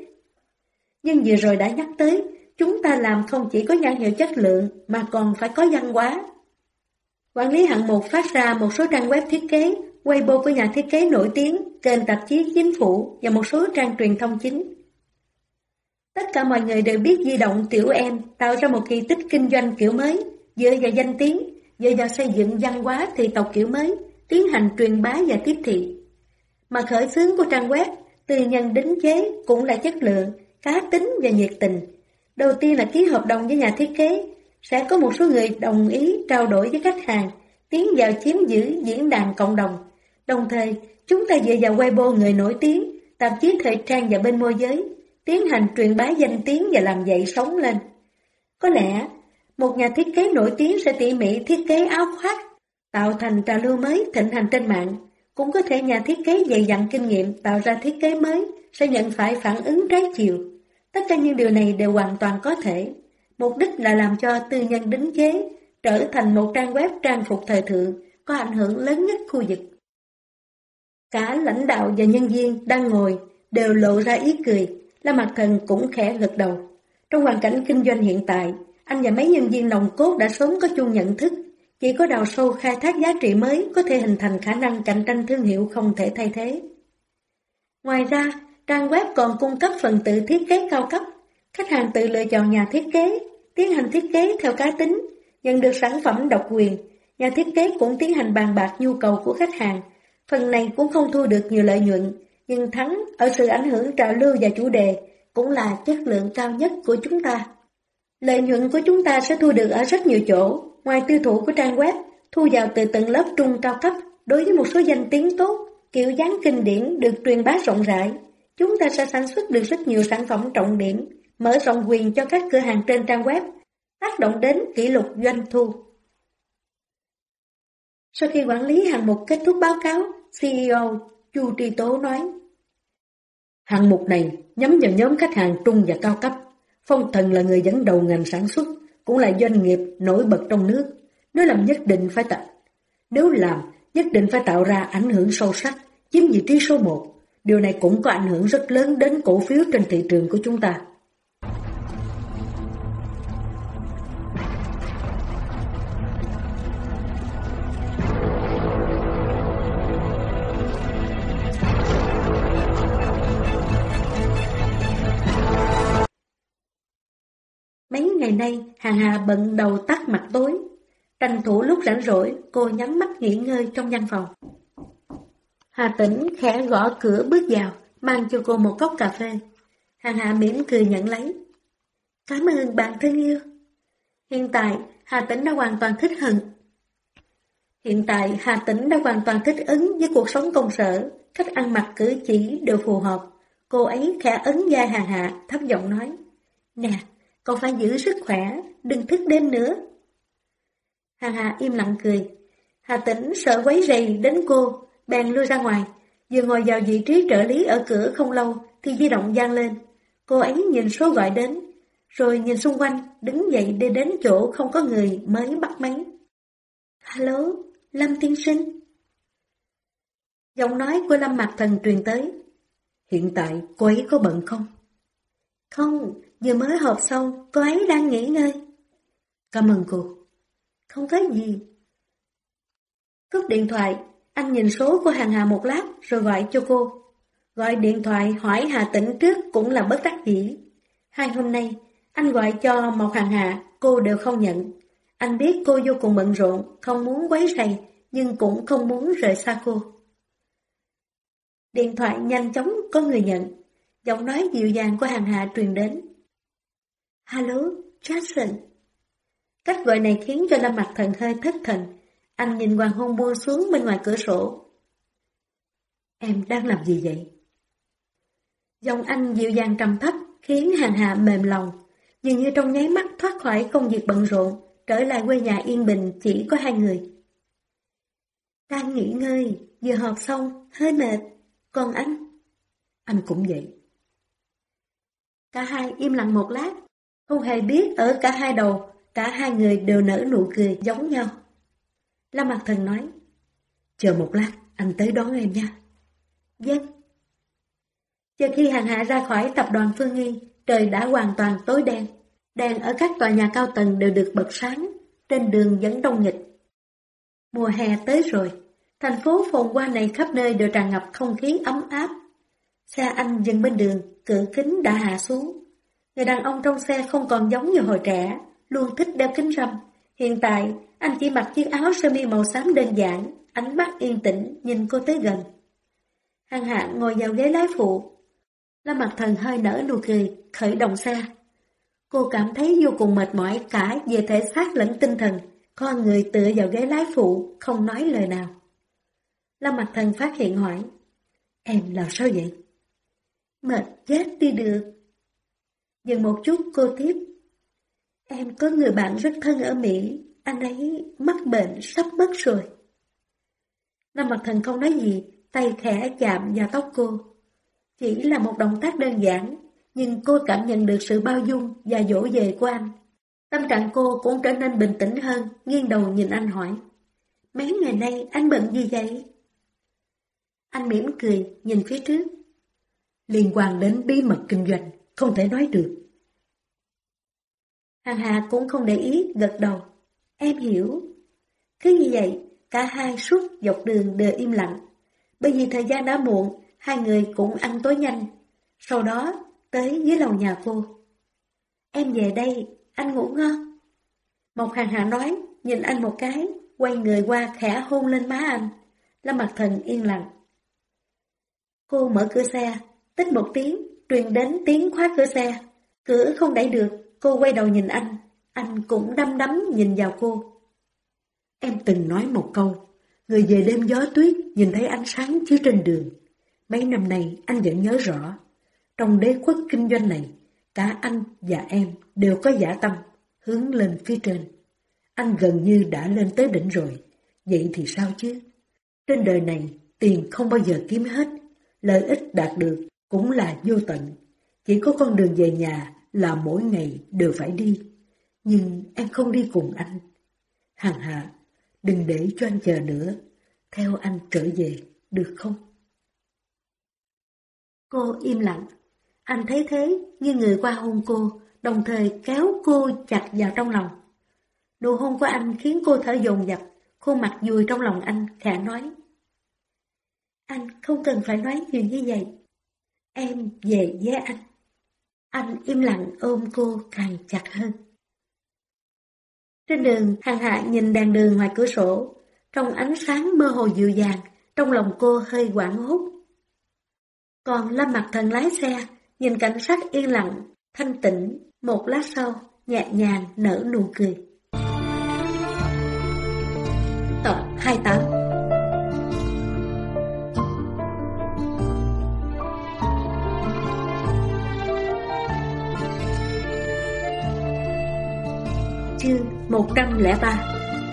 tới, chúng ta làm không chỉ có nhãn hiệu chất lượng mà còn phải có văn hóa. Quản lý hạng mục phát ra một số trang web thiết kế, Weibo của nhà thiết kế nổi tiếng, kênh tạp chí chính phủ và một số trang truyền thông chính. Tất cả mọi người đều biết di động tiểu em tạo ra một kỳ tích kinh doanh kiểu mới, dựa vào danh tiếng, dựa vào xây dựng văn hóa thị tộc kiểu mới, tiến hành truyền bá và tiếp thị. Mà khởi xướng của trang web, tư nhân đính chế cũng là chất lượng, cá tính và nhiệt tình. Đầu tiên là ký hợp đồng với nhà thiết kế, sẽ có một số người đồng ý trao đổi với khách hàng, tiến vào chiếm giữ diễn đàn cộng đồng. Đồng thời, chúng ta dựa vào Weibo người nổi tiếng, tạp chí thời trang và bên môi giới, tiến hành truyền bá danh tiếng và làm dậy sóng lên. Có lẽ, một nhà thiết kế nổi tiếng sẽ tỉ mỉ thiết kế áo khoác, tạo thành trào lưu mới thịnh hành trên mạng. Cũng có thể nhà thiết kế dày dặn kinh nghiệm tạo ra thiết kế mới sẽ nhận phải phản ứng trái chiều. Tất cả những điều này đều hoàn toàn có thể. Mục đích là làm cho tư nhân đính chế trở thành một trang web trang phục thời thượng có ảnh hưởng lớn nhất khu vực. Cả lãnh đạo và nhân viên đang ngồi đều lộ ra ý cười, Lâm Mặc Thần cũng khẽ gật đầu. Trong hoàn cảnh kinh doanh hiện tại, anh và mấy nhân viên nòng cốt đã sớm có chung nhận thức. Chỉ có đào sâu khai thác giá trị mới có thể hình thành khả năng cạnh tranh thương hiệu không thể thay thế. Ngoài ra, trang web còn cung cấp phần tự thiết kế cao cấp. Khách hàng tự lựa chọn nhà thiết kế, tiến hành thiết kế theo cá tính, nhận được sản phẩm độc quyền. Nhà thiết kế cũng tiến hành bàn bạc nhu cầu của khách hàng. Phần này cũng không thu được nhiều lợi nhuận, nhưng thắng ở sự ảnh hưởng trào lưu và chủ đề cũng là chất lượng cao nhất của chúng ta. Lợi nhuận của chúng ta sẽ thu được ở rất nhiều chỗ. Ngoài tiêu thụ của trang web, thu vào từ tầng lớp trung cao cấp, đối với một số danh tiếng tốt, kiểu dáng kinh điển được truyền bá rộng rãi, chúng ta sẽ sản xuất được rất nhiều sản phẩm trọng điểm, mở rộng quyền cho các cửa hàng trên trang web, tác động đến kỷ lục doanh thu. Sau khi quản lý hạng mục kết thúc báo cáo, CEO Chu Tri Tố nói: hạng mục này nhắm vào nhóm khách hàng trung và cao cấp. Phong Thần là người dẫn đầu ngành sản xuất, cũng là doanh nghiệp nổi bật trong nước. Nếu làm nhất định phải tập. Nếu làm, nhất định phải tạo ra ảnh hưởng sâu sắc, chiếm vị trí số 1. Điều này cũng có ảnh hưởng rất lớn đến cổ phiếu trên thị trường của chúng ta. Mấy ngày nay, Hàng Hà bận đầu tắt mặt tối. Tranh thủ lúc rảnh rỗi, cô nhắm mắt nghỉ ngơi trong văn phòng. Hà Tĩnh khẽ gõ cửa bước vào, mang cho cô một cốc cà phê. Hàng Hà mỉm cười nhận lấy. Cảm ơn bạn thân yêu. Hiện tại, Hà Tĩnh đã hoàn toàn thích ứng với cuộc sống công sở, cách ăn mặc cử chỉ đều phù hợp. Cô ấy khẽ ấn vai Hàng Hà, thấp giọng nói. Nè, cậu phải giữ sức khỏe, đừng thức đêm nữa. Hàng Hà im lặng cười. Hà Tĩnh sợ quấy rầy đến cô, bèn lui ra ngoài. Vừa ngồi vào vị trí trợ lý ở cửa không lâu, thì di động vang lên. Cô ấy nhìn số gọi đến, rồi nhìn xung quanh, đứng dậy đi đến chỗ không có người mới bắt máy. Alo, Lâm tiên sinh. Giọng nói của Lâm Mạc Thần truyền tới. Hiện tại cô ấy có bận không? Không, vừa mới họp xong, cô ấy đang nghỉ ngơi. Cảm ơn cô. Không có gì. Cúp điện thoại, anh nhìn số của Hàng Hà một lát rồi gọi cho cô. Gọi điện thoại hỏi Hà Tĩnh trước cũng là bất đắc dĩ. 2 hôm nay, anh gọi cho một Hàng Hà, cô đều không nhận. Anh biết cô vô cùng bận rộn, không muốn quấy rầy, nhưng cũng không muốn rời xa cô. Điện thoại nhanh chóng có người nhận. Giọng nói dịu dàng của Hàng Hà truyền đến. Hello, Jackson. Cách gọi này khiến cho Lâm Mạc Thần hơi thất thần. Anh nhìn hoàng hôn buông xuống bên ngoài cửa sổ. Em đang làm gì vậy? Giọng anh dịu dàng trầm thấp khiến Hàng Hà mềm lòng. Dường như trong nháy mắt thoát khỏi công việc bận rộn, trở lại quê nhà yên bình chỉ có 2 người. Đang nghỉ ngơi, vừa họp xong, hơi mệt. Còn anh? Anh cũng vậy. Cả hai im lặng một lát. Không hề biết ở cả hai đầu, cả hai người đều nở nụ cười giống nhau. Lâm Mạc Thần nói. Chờ một lát, anh tới đón em nha. Vâng. Chờ khi Hàng Hà ra khỏi tập đoàn Phương Nghi, trời đã hoàn toàn tối đen. Đèn ở các tòa nhà cao tầng đều được bật sáng, trên đường vẫn đông nghịch. Mùa hè tới rồi, thành phố phồn hoa này khắp nơi đều tràn ngập không khí ấm áp. Xe anh dừng bên đường, cửa kính đã hạ xuống. Người đàn ông trong xe không còn giống như hồi trẻ, luôn thích đeo kính râm. Hiện tại, anh chỉ mặc chiếc áo sơ mi màu xám đơn giản, ánh mắt yên tĩnh nhìn cô tới gần. Hàng Hạ ngồi vào ghế lái phụ. Lâm Mạc Thần hơi nở nụ cười, khởi động xe. Cô cảm thấy vô cùng mệt mỏi cả về thể xác lẫn tinh thần, con người tựa vào ghế lái phụ, không nói lời nào. Lâm Mạc Thần phát hiện hỏi, em làm sao vậy? Mệt chết đi được. Dừng một chút cô tiếp, em có người bạn rất thân ở Mỹ, anh ấy mắc bệnh sắp mất rồi. Lâm Mạc Thần không nói gì, tay khẽ chạm vào tóc cô. Chỉ là một động tác đơn giản, nhưng cô cảm nhận được sự bao dung và dỗ về của anh. Tâm trạng cô cũng trở nên bình tĩnh hơn, nghiêng đầu nhìn anh hỏi, mấy ngày nay anh bận gì vậy? Anh mỉm cười, nhìn phía trước. Liên quan đến bí mật kinh doanh, không thể nói được. Hàng Hà cũng không để ý, gật đầu. Em hiểu. Cứ như vậy, cả hai suốt dọc đường đều im lặng. Bởi vì thời gian đã muộn, hai người cũng ăn tối nhanh. Sau đó, tới dưới lầu nhà cô. Em về đây, anh ngủ ngon. Một Hàng Hà nói, nhìn anh một cái, quay người qua khẽ hôn lên má anh. Lâm Mạc Thần yên lặng. Cô mở cửa xe, tích một tiếng, truyền đến tiếng khóa cửa xe. Cửa không đẩy được, cô quay đầu nhìn anh cũng đăm đắm nhìn vào cô. Em từng nói một câu, người về đêm gió tuyết nhìn thấy ánh sáng chiếu trên đường. Mấy năm nay anh vẫn nhớ rõ, trong đế quốc kinh doanh này, cả anh và em đều có dã tâm, hướng lên phía trên. Anh gần như đã lên tới đỉnh rồi, vậy thì sao chứ? Trên đời này, tiền không bao giờ kiếm hết, lợi ích đạt được cũng là vô tận. Chỉ có con đường về nhà là mỗi ngày đều phải đi. Nhưng em không đi cùng anh. Hàng Hạ, đừng để cho anh chờ nữa. Theo anh trở về, được không? Cô im lặng. Anh thấy thế như người qua hôn cô, đồng thời kéo cô chặt vào trong lòng. Nụ hôn của anh khiến cô thở dồn dập, khuôn mặt vùi trong lòng anh, khẽ nói. Anh không cần phải nói nhiều như vậy. Em về với anh. Anh im lặng ôm cô càng chặt hơn. Trên đường, Hằng Hạ nhìn đèn đường ngoài cửa sổ, trong ánh sáng mơ hồ dịu dàng, trong lòng cô hơi hoảng hốt. Còn Lâm Mặc Thần lái xe, nhìn cảnh sát yên lặng, thanh tĩnh, một lát sau, nhẹ nhàng nở nụ cười. Tập 28. Chương 103.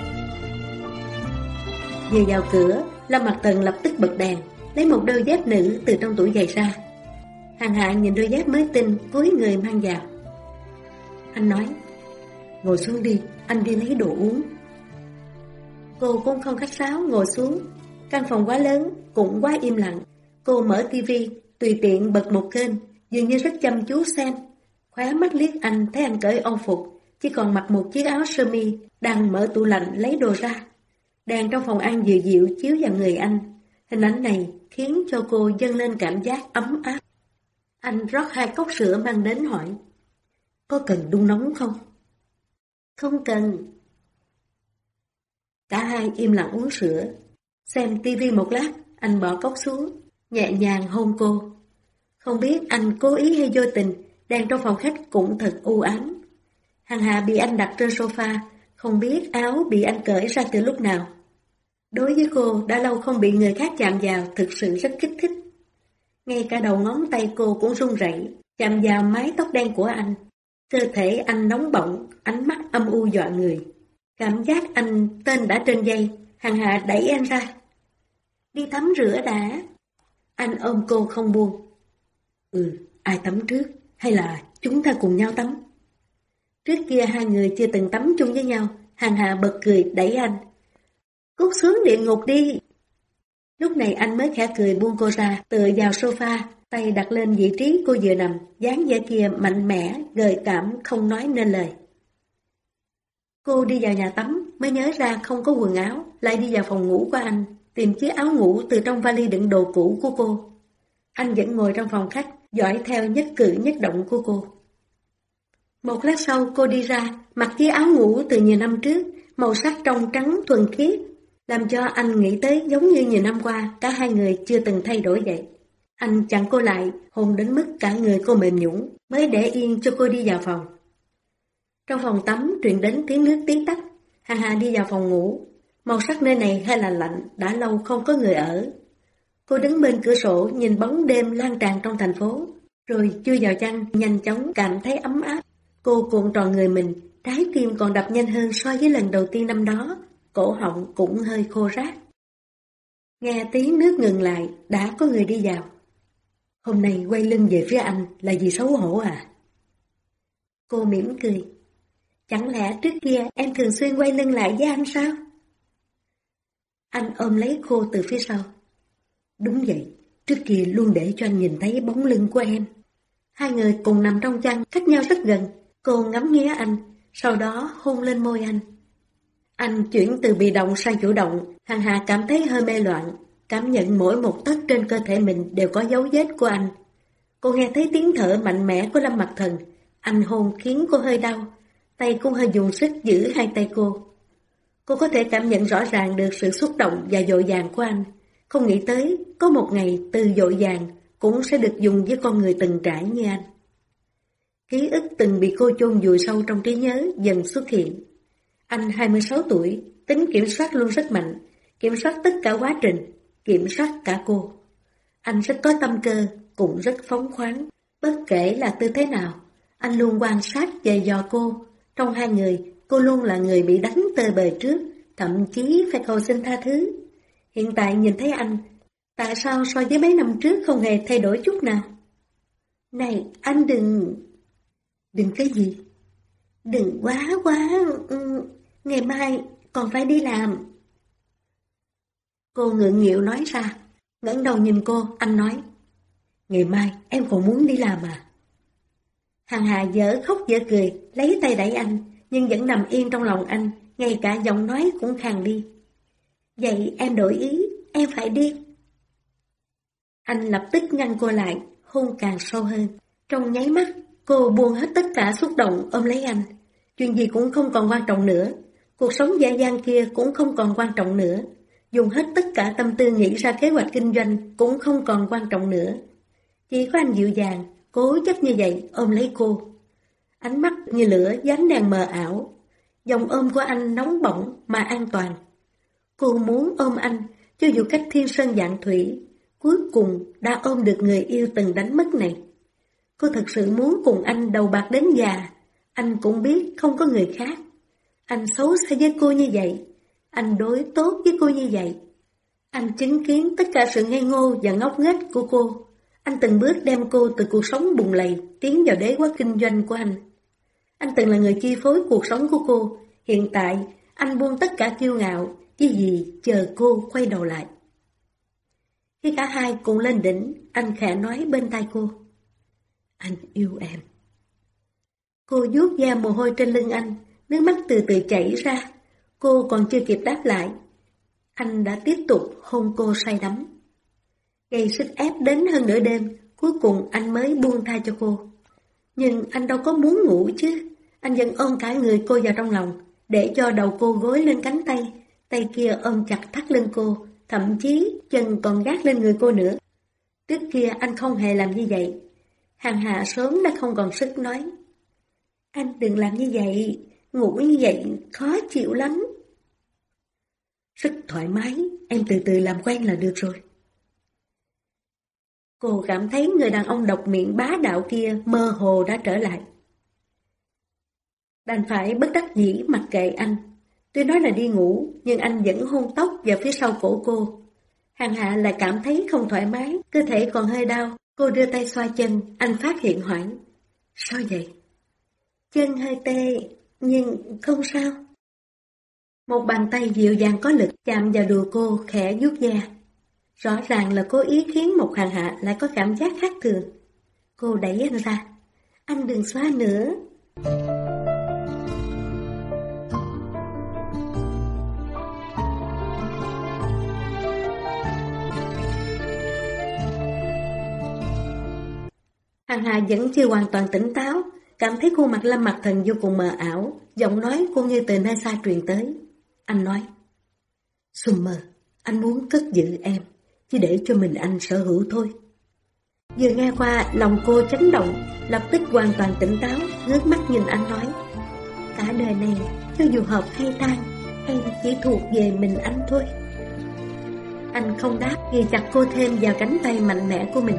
Về vào cửa, Lâm Mặc Thần lập tức bật đèn, lấy một đôi dép nữ từ trong tủ giày ra. Hằng Hạ nhìn đôi dép mới tinh, cúi người mang vào. Anh nói, ngồi xuống đi, anh đi lấy đồ uống. Cô cũng không khách sáo ngồi xuống. Căn phòng quá lớn, cũng quá im lặng. Cô mở tivi, tùy tiện bật một kênh, dường như rất chăm chú xem. Khóe mắt liếc anh, thấy anh cởi âu phục, chỉ còn mặc một chiếc áo sơ mi, đang mở tủ lạnh lấy đồ ra. Đèn trong phòng ăn dịu dịu chiếu vào người anh. Hình ảnh này khiến cho cô dâng lên cảm giác ấm áp. Anh rót 2 cốc sữa mang đến hỏi, có cần đun nóng không? Không cần. Cả hai im lặng uống sữa. Xem tivi một lát, anh bỏ cốc xuống, nhẹ nhàng hôn cô. Không biết anh cố ý hay vô tình, đèn trong phòng khách cũng thật u ám. Hằng Hà bị anh đặt trên sofa, không biết áo bị anh cởi ra từ lúc nào. Đối với cô, đã lâu không bị người khác chạm vào, thực sự rất kích thích. Ngay cả đầu ngón tay cô cũng run rẩy, chạm vào mái tóc đen của anh. Cơ thể anh nóng bỏng, ánh mắt âm u dọa người. Cảm giác anh tên đã trên dây, Hằng Hà đẩy anh ra. Đi tắm rửa đã. Anh ôm cô không buông. Ai tắm trước, hay là chúng ta cùng nhau tắm? Trước kia hai người chưa từng tắm chung với nhau, Hằng Hà bật cười đẩy anh. Cút xuống địa ngục đi. Lúc này anh mới khẽ cười buông cô ra, tựa vào sofa, tay đặt lên vị trí cô vừa nằm, dáng vẻ kia mạnh mẽ, gợi cảm không nói nên lời. Cô đi vào nhà tắm, mới nhớ ra không có quần áo, lại đi vào phòng ngủ của anh, tìm chiếc áo ngủ từ trong vali đựng đồ cũ của cô. Anh vẫn ngồi trong phòng khách, dõi theo nhất cử nhất động của cô. Một lát sau cô đi ra, mặc chiếc áo ngủ từ nhiều năm trước, màu sắc trong trắng thuần khiết, làm cho anh nghĩ tới giống như nhiều năm qua, cả hai người chưa từng thay đổi vậy. Anh chặn cô lại, hôn đến mức cả người cô mềm nhũn, mới để yên cho cô đi vào phòng. Trong phòng tắm truyền đến tiếng nước tí tách, Hằng Hà đi vào phòng ngủ. Màu sắc nơi này hay là lạnh, đã lâu không có người ở. Cô đứng bên cửa sổ nhìn bóng đêm lan tràn trong thành phố, rồi chui vào chăn, nhanh chóng cảm thấy ấm áp. Cô cuộn tròn người mình, trái tim còn đập nhanh hơn so với lần đầu tiên năm đó, cổ họng cũng hơi khô rát. Nghe tiếng nước ngừng lại, đã có người đi vào. Hôm nay quay lưng về phía anh là vì xấu hổ à? Cô mỉm cười. Chẳng lẽ trước kia em thường xuyên quay lưng lại với anh sao? Anh ôm lấy cô từ phía sau. Đúng vậy, trước kia luôn để cho anh nhìn thấy bóng lưng của em. Hai người cùng nằm trong chăn, cách nhau rất gần. Cô ngắm nghía anh, sau đó hôn lên môi anh. Anh chuyển từ bị động sang chủ động, Hằng Hà cảm thấy hơi mê loạn, cảm nhận mỗi một tấc trên cơ thể mình đều có dấu vết của anh. Cô nghe thấy tiếng thở mạnh mẽ của Lâm Mặc Thần, anh hôn khiến cô hơi đau, tay cũng hơi dùng sức giữ hai tay cô. Cô có thể cảm nhận rõ ràng được sự xúc động và vội vàng của anh, không nghĩ tới có một ngày từ vội vàng cũng sẽ được dùng với con người từng trải như anh. Ký ức từng bị cô chôn vùi sâu trong trí nhớ dần xuất hiện. Anh 26 tuổi, tính kiểm soát luôn rất mạnh, kiểm soát tất cả quá trình, kiểm soát cả cô. Anh rất có tâm cơ, cũng rất phóng khoáng. Bất kể là tư thế nào, anh luôn quan sát dày dò cô. Trong hai người, cô luôn là người bị đánh tơi bời trước, thậm chí phải cầu xin tha thứ. Hiện tại nhìn thấy anh, tại sao so với mấy năm trước không hề thay đổi chút nào? Này, anh đừng... Đừng cái gì? Đừng quá, ngày mai còn phải đi làm. Cô ngượng nghịu nói ra. Ngẩng đầu nhìn cô, anh nói. Ngày mai em còn muốn đi làm à? Hằng Hà dở khóc dở cười, lấy tay đẩy anh, nhưng vẫn nằm yên trong lòng anh, ngay cả giọng nói cũng khàn đi. Vậy em đổi ý, em phải đi. Anh lập tức ngăn cô lại, hôn càng sâu hơn. Trong nháy mắt, cô buông hết tất cả xúc động ôm lấy anh. Chuyện gì cũng không còn quan trọng nữa. Cuộc sống dã dang kia cũng không còn quan trọng nữa. Dùng hết tất cả tâm tư nghĩ ra kế hoạch kinh doanh cũng không còn quan trọng nữa. Chỉ có anh dịu dàng, cố chấp như vậy ôm lấy cô. Ánh mắt như lửa dáng đèn mờ ảo. Dòng ôm của anh nóng bỏng mà an toàn. Cô muốn ôm anh, cho dù cách thiên sơn vạn thủy, cuối cùng đã ôm được người yêu từng đánh mất này. Cô thật sự muốn cùng anh đầu bạc đến già. Anh cũng biết không có người khác. Anh xấu xa với cô như vậy. Anh đối tốt với cô như vậy. Anh chứng kiến tất cả sự ngây ngô và ngốc nghếch của cô. Anh từng bước đem cô từ cuộc sống bùn lầy tiến vào đế quốc kinh doanh của anh. Anh từng là người chi phối cuộc sống của cô. Hiện tại, anh buông tất cả kiêu ngạo, chỉ vì chờ cô quay đầu lại. Khi cả hai cùng lên đỉnh, anh khẽ nói bên tai cô. Anh yêu em. Cô vuốt da mồ hôi trên lưng anh, nước mắt từ từ chảy ra. Cô còn chưa kịp đáp lại. Anh đã tiếp tục hôn cô say đắm. Gây sức ép đến hơn nửa đêm, cuối cùng anh mới buông tha cho cô. Nhưng anh đâu có muốn ngủ chứ. Anh vẫn ôm cả người cô vào trong lòng, để cho đầu cô gối lên cánh tay, tay kia ôm chặt thắt lưng cô, thậm chí chân còn gác lên người cô nữa. Trước kia anh không hề làm như vậy. Hằng Hà sớm đã không còn sức nói. Anh đừng làm như vậy, ngủ như vậy khó chịu lắm. Rất thoải mái, em từ từ làm quen là được rồi. Cô cảm thấy người đàn ông độc miệng bá đạo kia mơ hồ đã trở lại. Đành phải bất đắc dĩ mặc kệ anh. Tuy nói là đi ngủ, nhưng anh vẫn hôn tóc vào phía sau cổ cô. Hằng Hạ lại cảm thấy không thoải mái, cơ thể còn hơi đau. Cô đưa tay xoa chân, anh phát hiện hỏi. Sao vậy? Chân hơi tê, nhưng không sao. Một bàn tay dịu dàng có lực chạm vào đùi cô khẽ vuốt da. Rõ ràng là cố ý khiến một Hằng Hạ lại có cảm giác khác thường. Cô đẩy anh ra. Anh đừng xoa nữa. Hằng Hà vẫn chưa hoàn toàn tỉnh táo, cảm thấy khuôn mặt Lâm Mặc Thần vô cùng mờ ảo, giọng nói cũng như từ nơi xa truyền tới. Anh nói, Summer, anh muốn cất giữ em, chỉ để cho mình anh sở hữu thôi. Vừa nghe qua, lòng cô chấn động, lập tức hoàn toàn tỉnh táo, ngước mắt nhìn anh nói, cả đời này, cho dù hợp hay tan, em chỉ thuộc về mình anh thôi. Anh không đáp, ghi chặt cô thêm vào cánh tay mạnh mẽ của mình.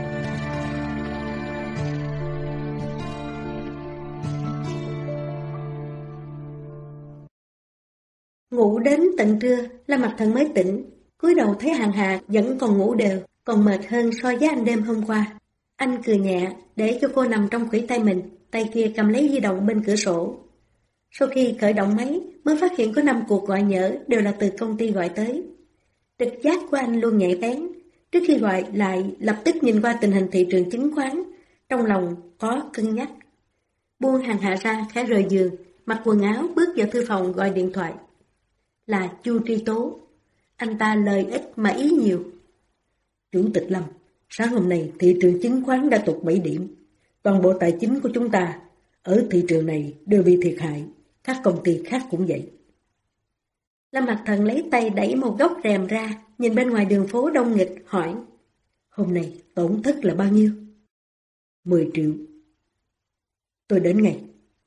Ngủ đến tận trưa, Lâm Mặc Thần mới tỉnh, cúi đầu thấy Hằng Hà vẫn còn ngủ đều, còn mệt hơn so với anh đêm hôm qua. Anh cười nhẹ, để cho cô nằm trong khuỷu tay mình, tay kia cầm lấy di động bên cửa sổ. Sau khi khởi động máy, mới phát hiện có 5 cuộc gọi nhỡ đều là từ công ty gọi tới. Trực giác của anh luôn nhạy bén, trước khi gọi lại lập tức nhìn qua tình hình thị trường chứng khoán, trong lòng có cân nhắc. Buông Hằng Hà ra, khẽ rời giường, mặc quần áo bước vào thư phòng gọi điện thoại. Là Chu Tri Tố. Anh ta lời ít mà ý nhiều. Chủ tịch Lâm, sáng hôm nay thị trường chứng khoán đã tụt 7 điểm. Toàn bộ tài chính của chúng ta ở thị trường này đều bị thiệt hại. Các công ty khác cũng vậy. Lâm Mặc Thần lấy tay đẩy một góc rèm ra, nhìn bên ngoài đường phố đông nghịch, hỏi. Hôm nay tổn thất là bao nhiêu? 10 triệu. Tôi đến ngay.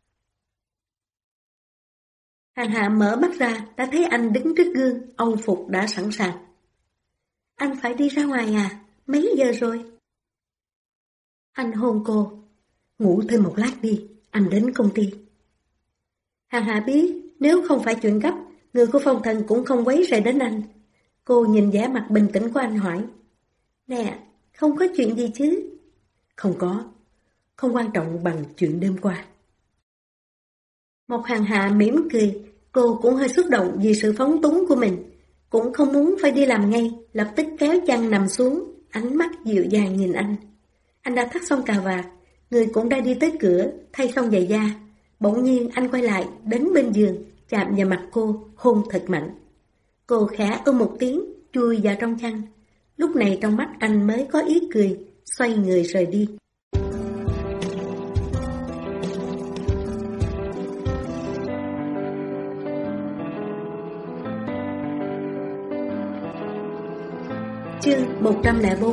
Hằng Hạ mở mắt ra, đã thấy anh đứng trước gương, âu phục đã sẵn sàng. Anh phải đi ra ngoài à? Mấy giờ rồi? Anh hôn cô. Ngủ thêm một lát đi, anh đến công ty. Hằng Hạ biết, nếu không phải chuyện gấp, người của Phong Thần cũng không quấy rầy đến anh. Cô nhìn vẻ mặt bình tĩnh của anh hỏi. Nè, không có chuyện gì chứ? Không có, không quan trọng bằng chuyện đêm qua. Một Hằng Hạ mỉm cười, cô cũng hơi xúc động vì sự phóng túng của mình. cũng không muốn phải đi làm ngay, lập tức kéo chăn nằm xuống, ánh mắt dịu dàng nhìn anh. Anh đã thắt xong cà vạt, người cũng đã đi tới cửa, thay xong giày da. Bỗng nhiên anh quay lại, đến bên giường, chạm vào mặt cô, hôn thật mạnh. Cô khẽ một tiếng, chui vào trong chăn. Lúc này trong mắt anh mới có ý cười, xoay người rời đi. Chương 104.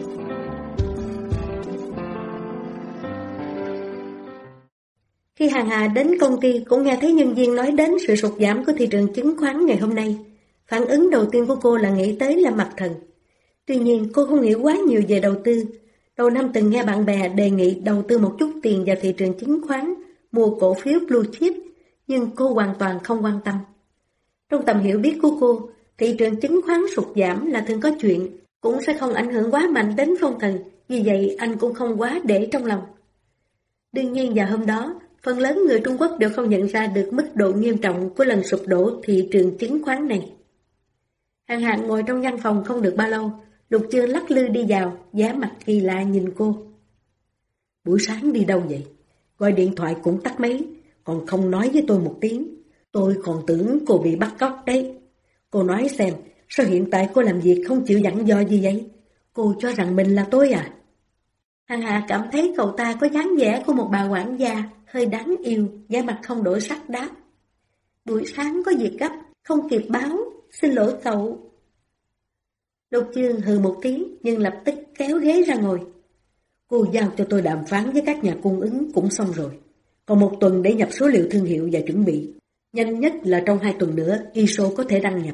Khi Hàng Hà đến công ty cũng nghe thấy nhân viên nói đến sự sụt giảm của thị trường chứng khoán ngày hôm nay. Phản ứng đầu tiên của cô là nghĩ tới Lâm Mặc Thần. Tuy nhiên cô không nghĩ quá nhiều về đầu tư. Đầu năm từng nghe bạn bè đề nghị đầu tư một chút tiền vào thị trường chứng khoán, mua cổ phiếu blue chip, nhưng cô hoàn toàn không quan tâm. Trong tầm hiểu biết của cô, thị trường chứng khoán sụt giảm là thường có chuyện, cũng sẽ không ảnh hưởng quá mạnh đến Phong Thần, vì vậy anh cũng không quá để trong lòng. Đương nhiên vào hôm đó, phần lớn người Trung Quốc đều không nhận ra được mức độ nghiêm trọng của lần sụp đổ thị trường chứng khoán này. Hàng Hà ngồi trong văn phòng không được bao lâu, Lục Chương lắc lư đi vào, giá mặt kỳ lạ nhìn cô. Buổi sáng đi đâu vậy? Gọi điện thoại cũng tắt máy, còn không nói với tôi một tiếng. Tôi còn tưởng cô bị bắt cóc đấy. Cô nói xem, sao hiện tại cô làm việc không chịu dặn dò gì vậy? Cô cho rằng mình là tôi à? Hàng Hà cảm thấy cậu ta có dáng vẻ của một bà quản gia, hơi đáng yêu, da mặt không đổi sắc đáp. Buổi sáng có việc gấp, không kịp báo, xin lỗi cậu. Lục Chương hừ một tiếng nhưng lập tức kéo ghế ra ngồi. Cô giao cho tôi đàm phán với các nhà cung ứng cũng xong rồi. Còn 1 tuần để nhập số liệu thương hiệu và chuẩn bị. Nhanh nhất là trong 2 tuần nữa, ISO có thể đăng nhập.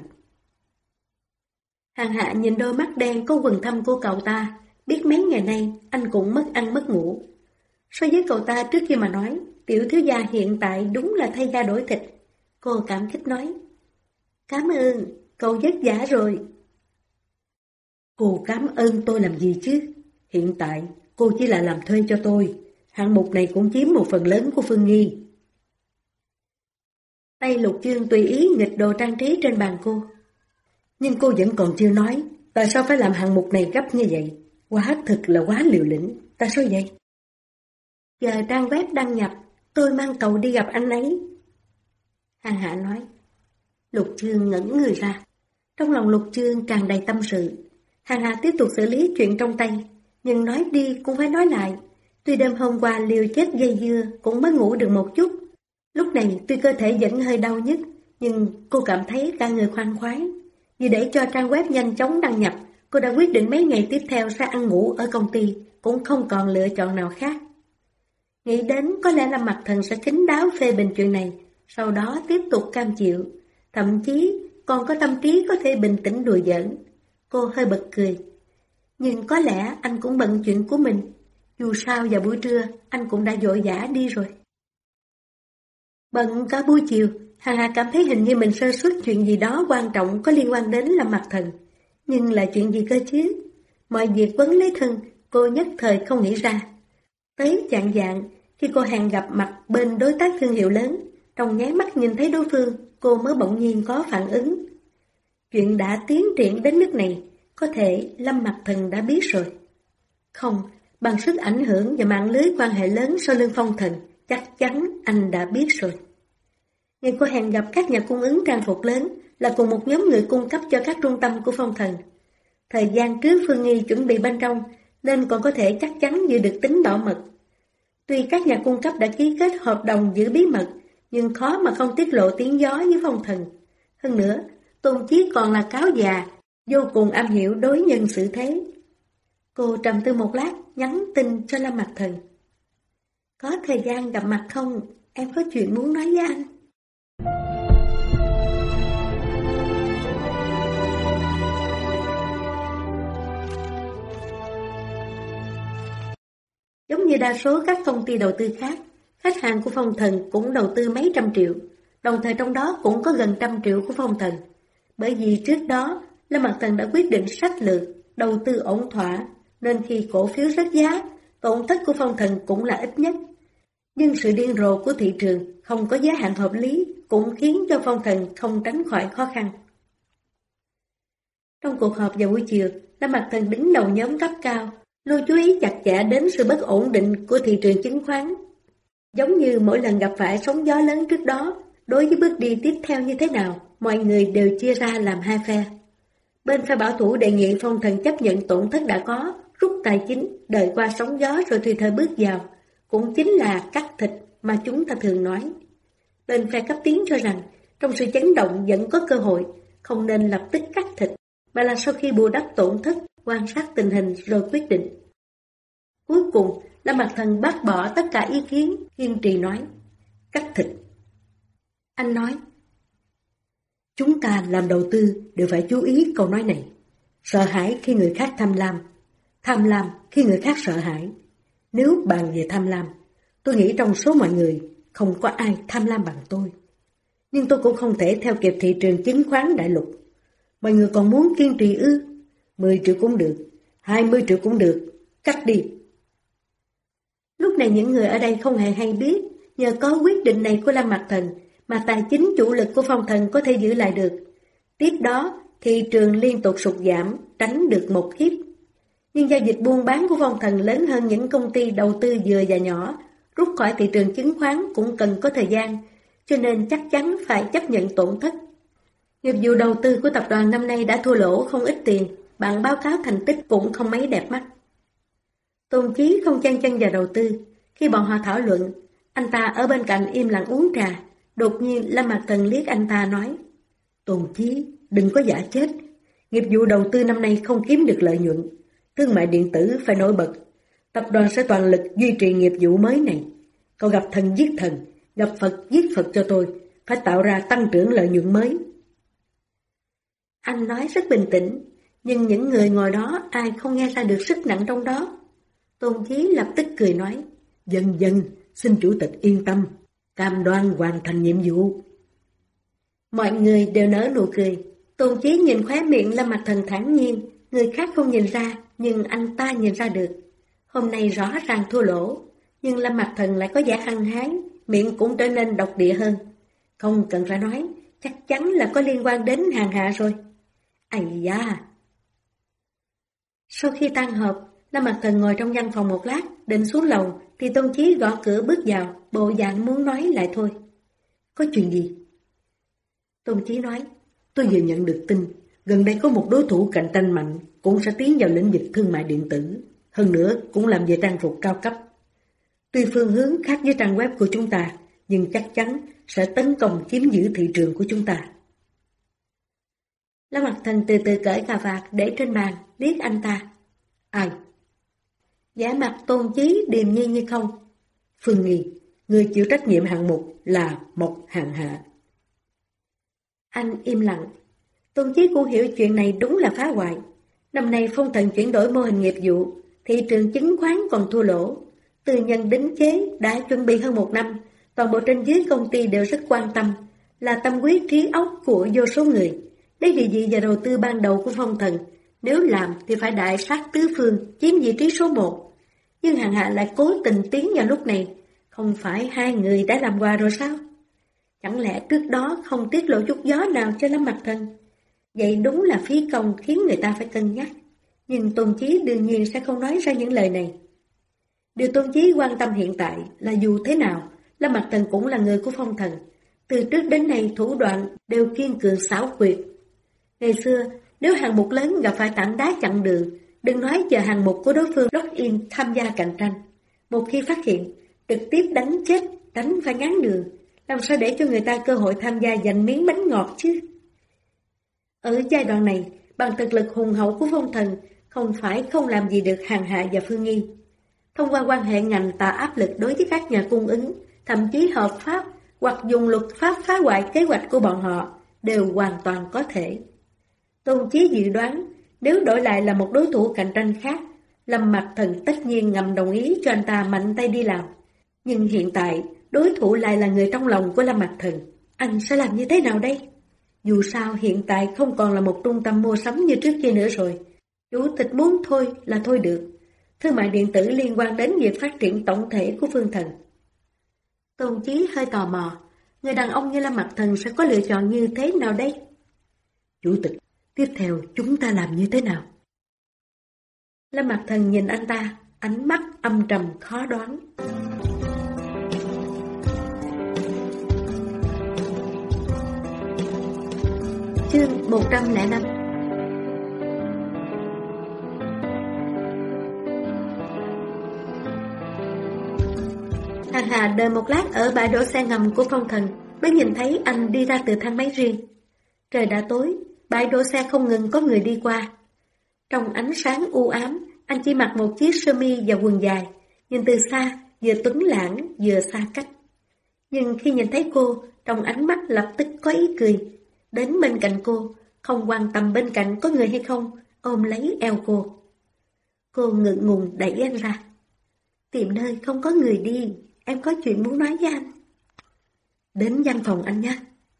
Hàng Hạ nhìn đôi mắt đen có quầng thâm của cậu ta, biết mấy ngày nay anh cũng mất ăn mất ngủ. So với cậu ta trước khi mà nói, tiểu thiếu gia hiện tại đúng là thay da đổi thịt. Cô cảm kích nói. Cảm ơn, cậu vất vả rồi. Cô cảm ơn tôi làm gì chứ? Hiện tại, cô chỉ là làm thuê cho tôi. Hạng mục này cũng chiếm một phần lớn của Phương Nghi. Tay Lục Chương tùy ý nghịch đồ trang trí trên bàn cô. Nhưng cô vẫn còn chưa nói, tại sao phải làm hạng mục này gấp như vậy? Quá thực là quá liều lĩnh, tại sao vậy? Giờ trang web đăng nhập, tôi mang cậu đi gặp anh ấy. Hàng Hạ nói. Lục Chương ngẩn người ra. Trong lòng Lục Chương tràn đầy tâm sự. Hàng Hạ tiếp tục xử lý chuyện trong tay, nhưng nói đi cũng phải nói lại. Tuy đêm hôm qua liều chết dây dưa cũng mới ngủ được một chút. Lúc này tuy cơ thể vẫn hơi đau nhức, nhưng cô cảm thấy cả người khoan khoái. Vì để cho trang web nhanh chóng đăng nhập, cô đã quyết định mấy ngày tiếp theo sẽ ăn ngủ ở công ty, cũng không còn lựa chọn nào khác. Nghĩ đến có lẽ là Mặc Thần sẽ kín đáo phê bình chuyện này, sau đó tiếp tục cam chịu, thậm chí còn có tâm trí có thể bình tĩnh đùa giỡn. Cô hơi bật cười. Nhưng có lẽ anh cũng bận chuyện của mình, dù sao vào buổi trưa anh cũng đã vội vã đi rồi. Bận cả buổi chiều, Hàng Hà cảm thấy hình như mình sơ suất chuyện gì đó quan trọng có liên quan đến Lâm Mặc Thần. Nhưng là chuyện gì cơ chứ? Mọi việc vấn lấy thân, cô nhất thời không nghĩ ra. Tới chạng vạng, khi cô hẹn gặp mặt bên đối tác thương hiệu lớn, trong nháy mắt nhìn thấy đối phương, cô mới bỗng nhiên có phản ứng. Chuyện đã tiến triển đến nước này, có thể Lâm Mặc Thần đã biết rồi. Không, bằng sức ảnh hưởng và mạng lưới quan hệ lớn sau lưng Phong Thần, chắc chắn anh đã biết rồi. Ngày cô hẹn gặp các nhà cung ứng trang phục lớn là cùng một nhóm người cung cấp cho các trung tâm của Phong Thần. Thời gian trước Phương Nghi chuẩn bị bên trong, nên còn có thể chắc chắn giữ được tính bảo mật. Tuy các nhà cung cấp đã ký kết hợp đồng giữ bí mật, nhưng khó mà không tiết lộ tiếng gió với Phong Thần. Hơn nữa, Tôn Chí còn là cáo già, vô cùng am hiểu đối nhân xử thế. Cô trầm tư một lát, nhắn tin cho Lâm Mặc Thần. Có thời gian gặp mặt không? Em có chuyện muốn nói với anh. Giống như đa số các công ty đầu tư khác, khách hàng của Phong Thần cũng đầu tư mấy trăm triệu, đồng thời trong đó cũng có gần 100 triệu của Phong Thần. Bởi vì trước đó, Lâm Mặc Thần đã quyết định sách lược, đầu tư ổn thỏa, nên khi cổ phiếu rớt giá, tổn thất của Phong Thần cũng là ít nhất. Nhưng sự điên rồ của thị trường không có giá hạn hợp lý cũng khiến cho Phong Thần không tránh khỏi khó khăn. Trong cuộc họp vào buổi chiều, Lâm Mặc Thần đứng đầu nhóm cấp cao, luôn chú ý chặt chẽ đến sự bất ổn định của thị trường chứng khoán. Giống như mỗi lần gặp phải sóng gió lớn trước đó, đối với bước đi tiếp theo như thế nào, mọi người đều chia ra làm hai phe. Bên phe bảo thủ đề nghị Phong Thần chấp nhận tổn thất đã có, rút tài chính, đợi qua sóng gió rồi tùy thời bước vào, cũng chính là cắt thịt mà chúng ta thường nói. Bên phe cấp tiến cho rằng, trong sự chấn động vẫn có cơ hội, không nên lập tức cắt thịt, mà là sau khi bù đắp tổn thất, quan sát tình hình rồi quyết định. Cuối cùng, Lâm Mặc Thần bác bỏ tất cả ý kiến, kiên trì nói, cắt thịt. Anh nói, chúng ta làm đầu tư đều phải chú ý câu nói này. Sợ hãi khi người khác tham lam khi người khác sợ hãi. Nếu bàn về tham lam, tôi nghĩ trong số mọi người không có ai tham lam bằng tôi. Nhưng tôi cũng không thể theo kịp thị trường chứng khoán đại lục. Mọi người còn muốn kiên trì ư? 10 triệu cũng được, 20 triệu cũng được, cắt đi. Lúc này những người ở đây không hề hay biết, nhờ có quyết định này của Lâm Mặc Thần mà tài chính chủ lực của Phong Thần có thể giữ lại được. Tiếp đó, thị trường liên tục sụt giảm, tránh được một kiếp. Nhưng giao dịch buôn bán của Phong Thần lớn hơn những công ty đầu tư vừa và nhỏ, rút khỏi thị trường chứng khoán cũng cần có thời gian, cho nên chắc chắn phải chấp nhận tổn thất. Nghiệp vụ đầu tư của tập đoàn năm nay đã thua lỗ không ít tiền, bản báo cáo thành tích cũng không mấy đẹp mắt. Tôn Chí không chen chân vào đầu tư, khi bọn họ thảo luận, anh ta ở bên cạnh im lặng uống trà, đột nhiên Lâm Mặc Thần liếc anh ta nói, Tôn Chí, đừng có giả chết, nghiệp vụ đầu tư năm nay không kiếm được lợi nhuận, thương mại điện tử phải nổi bật, tập đoàn sẽ toàn lực duy trì nghiệp vụ mới này. Cậu gặp thần giết thần, gặp Phật giết Phật cho tôi, phải tạo ra tăng trưởng lợi nhuận mới. Anh nói rất bình tĩnh, nhưng những người ngồi đó ai không nghe ra được sức nặng trong đó. Tôn Chí lập tức cười nói, Dần, xin chủ tịch yên tâm, cam đoan hoàn thành nhiệm vụ. Mọi người đều nở nụ cười. Tôn Chí nhìn khóe miệng Lâm Mặc Thần thản nhiên, người khác không nhìn ra, nhưng anh ta nhìn ra được. Hôm nay rõ ràng thua lỗ, nhưng Lâm Mặc Thần lại có vẻ hăng hái, miệng cũng trở nên độc địa hơn. Không cần phải nói, chắc chắn là có liên quan đến hàng hạ rồi. Ây da! Sau khi tan họp, Lâm Mặc Thần ngồi trong văn phòng một lát, định xuống lầu, thì Tôn Chí gõ cửa bước vào, bộ dạng muốn nói lại thôi. Có chuyện gì? Tôn Chí nói, tôi vừa nhận được tin, gần đây có một đối thủ cạnh tranh mạnh, cũng sẽ tiến vào lĩnh vực thương mại điện tử, hơn nữa cũng làm về trang phục cao cấp. Tuy phương hướng khác với trang web của chúng ta, nhưng chắc chắn sẽ tấn công chiếm giữ thị trường của chúng ta. Lâm Mặc Thần từ từ cởi cà vạt để trên bàn, liếc anh ta. Ai? Giả mặt Tôn Chí điềm nhiên như không. Phương Nghi, người chịu trách nhiệm hạng mục là Mộc Hàng Hạ. Anh im lặng. Tôn Chí cũng hiểu chuyện này đúng là phá hoại. Năm nay Phong Thần chuyển đổi mô hình nghiệp vụ, thị trường chứng khoán còn thua lỗ. Từ nhân đến chế đã chuẩn bị hơn 1 năm, toàn bộ trên dưới công ty đều rất quan tâm, là tâm huyết trí óc của vô số người. Lấy địa vị và đầu tư ban đầu của Phong Thần, nếu làm thì phải đại sát tứ phương, chiếm vị trí số 1. Nhưng Hàng Hạ lại cố tình tiến vào lúc này, không phải hai người đã làm quà rồi sao? Chẳng lẽ trước đó không tiết lộ chút gió nào cho Lâm Mặc Thần? Vậy đúng là phí công khiến người ta phải cân nhắc. Nhưng Tôn Chí đương nhiên sẽ không nói ra những lời này. Điều Tôn Chí quan tâm hiện tại là dù thế nào, Lâm Mặc Thần cũng là người của Phong Thần. Từ trước đến nay thủ đoạn đều kiên cường xảo quyệt. Ngày xưa, nếu hạng mục lớn gặp phải tảng đá chặn đường, đừng nói chờ hạng mục của đối phương log-in tham gia cạnh tranh. Một khi phát hiện, trực tiếp đánh chết, đánh phải ngán đường, làm sao để cho người ta cơ hội tham gia giành miếng bánh ngọt chứ? Ở giai đoạn này, bằng thực lực hùng hậu của Phong Thần, không phải không làm gì được Hàng Hạ và Phương Nghi. Thông qua quan hệ ngành tạo áp lực đối với các nhà cung ứng, thậm chí hợp pháp hoặc dùng luật pháp phá hoại kế hoạch của bọn họ, đều hoàn toàn có thể. Tôn Chí dự đoán, nếu đổi lại là một đối thủ cạnh tranh khác, Lâm Mặc Thần tất nhiên ngầm đồng ý cho anh ta mạnh tay đi làm. Nhưng hiện tại, đối thủ lại là người trong lòng của Lâm Mặc Thần. Anh sẽ làm như thế nào đây? Dù sao hiện tại không còn là một trung tâm mua sắm như trước kia nữa rồi. Chủ tịch muốn thôi là thôi được. Thương mại điện tử liên quan đến việc phát triển tổng thể của Phương Thần. Tôn Chí hơi tò mò, người đàn ông như Lâm Mặc Thần sẽ có lựa chọn như thế nào đây? Chủ tịch, Tiếp theo chúng ta làm như thế nào? Lâm Mặc Thần nhìn anh ta, ánh mắt âm trầm khó đoán. Chương 105. Hàng Hà đợi một lát ở bãi đỗ xe ngầm của Phong Thần, mới nhìn thấy anh đi ra từ thang máy riêng. Trời đã tối, bãi đỗ xe không ngừng có người đi qua. Trong ánh sáng u ám, anh chỉ mặc một chiếc sơ mi và quần dài, nhìn từ xa, vừa tuấn lãng vừa xa cách. Nhưng khi nhìn thấy cô, trong ánh mắt lập tức có ý cười. Đến bên cạnh cô, không quan tâm bên cạnh có người hay không, ôm lấy eo cô. Cô ngượng ngùng đẩy anh ra. Tìm nơi không có người đi, em có chuyện muốn nói với anh. Đến văn phòng anh nhé.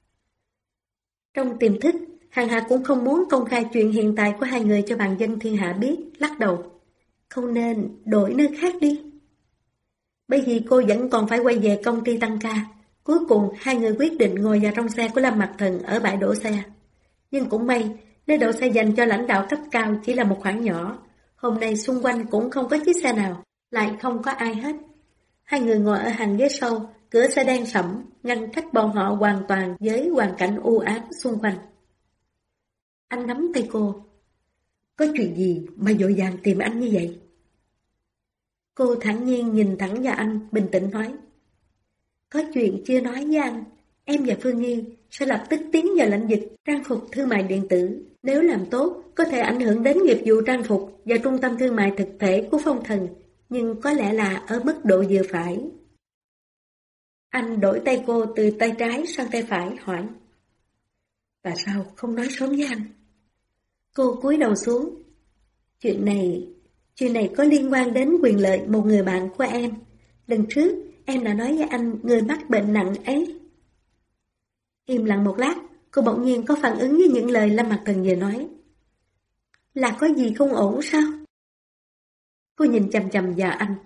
Trong tiềm thức, Hàng Hà cũng không muốn công khai chuyện hiện tại của hai người cho bạn dân thiên hạ biết, lắc đầu. Không nên, đổi nơi khác đi. Bởi vì cô vẫn còn phải quay về công ty tăng ca. Cuối cùng, hai người quyết định ngồi vào trong xe của Lâm Mặc Thần ở bãi đỗ xe. Nhưng cũng may, nơi đậu xe dành cho lãnh đạo cấp cao chỉ là một khoảng nhỏ. Hôm nay xung quanh cũng không có chiếc xe nào, lại không có ai hết. Hai người ngồi ở hàng ghế sau, cửa xe đen sẫm, ngăn cách bọn họ hoàn toàn với hoàn cảnh u ám xung quanh. Anh nắm tay cô. Có chuyện gì mà vội vàng tìm anh như vậy? Cô thản nhiên nhìn thẳng vào anh, bình tĩnh nói. Có chuyện chưa nói với anh, em và Phương Nghi sẽ lập tức tiến vào lĩnh vực trang phục thương mại điện tử. Nếu làm tốt, có thể ảnh hưởng đến nghiệp vụ trang phục và trung tâm thương mại thực thể của Phong Thần, nhưng có lẽ là ở mức độ vừa phải. Anh đổi tay cô từ tay trái sang tay phải, hỏi. Tại sao không nói sớm với anh? Cô cúi đầu xuống. Chuyện này có liên quan đến quyền lợi một người bạn của em. Lần trước, em đã nói với anh người mắc bệnh nặng ấy. Im lặng một lát, cô bỗng nhiên có phản ứng với những lời Lâm Mặc Thần vừa nói. Là có gì không ổn sao? Cô nhìn chằm chằm vào anh.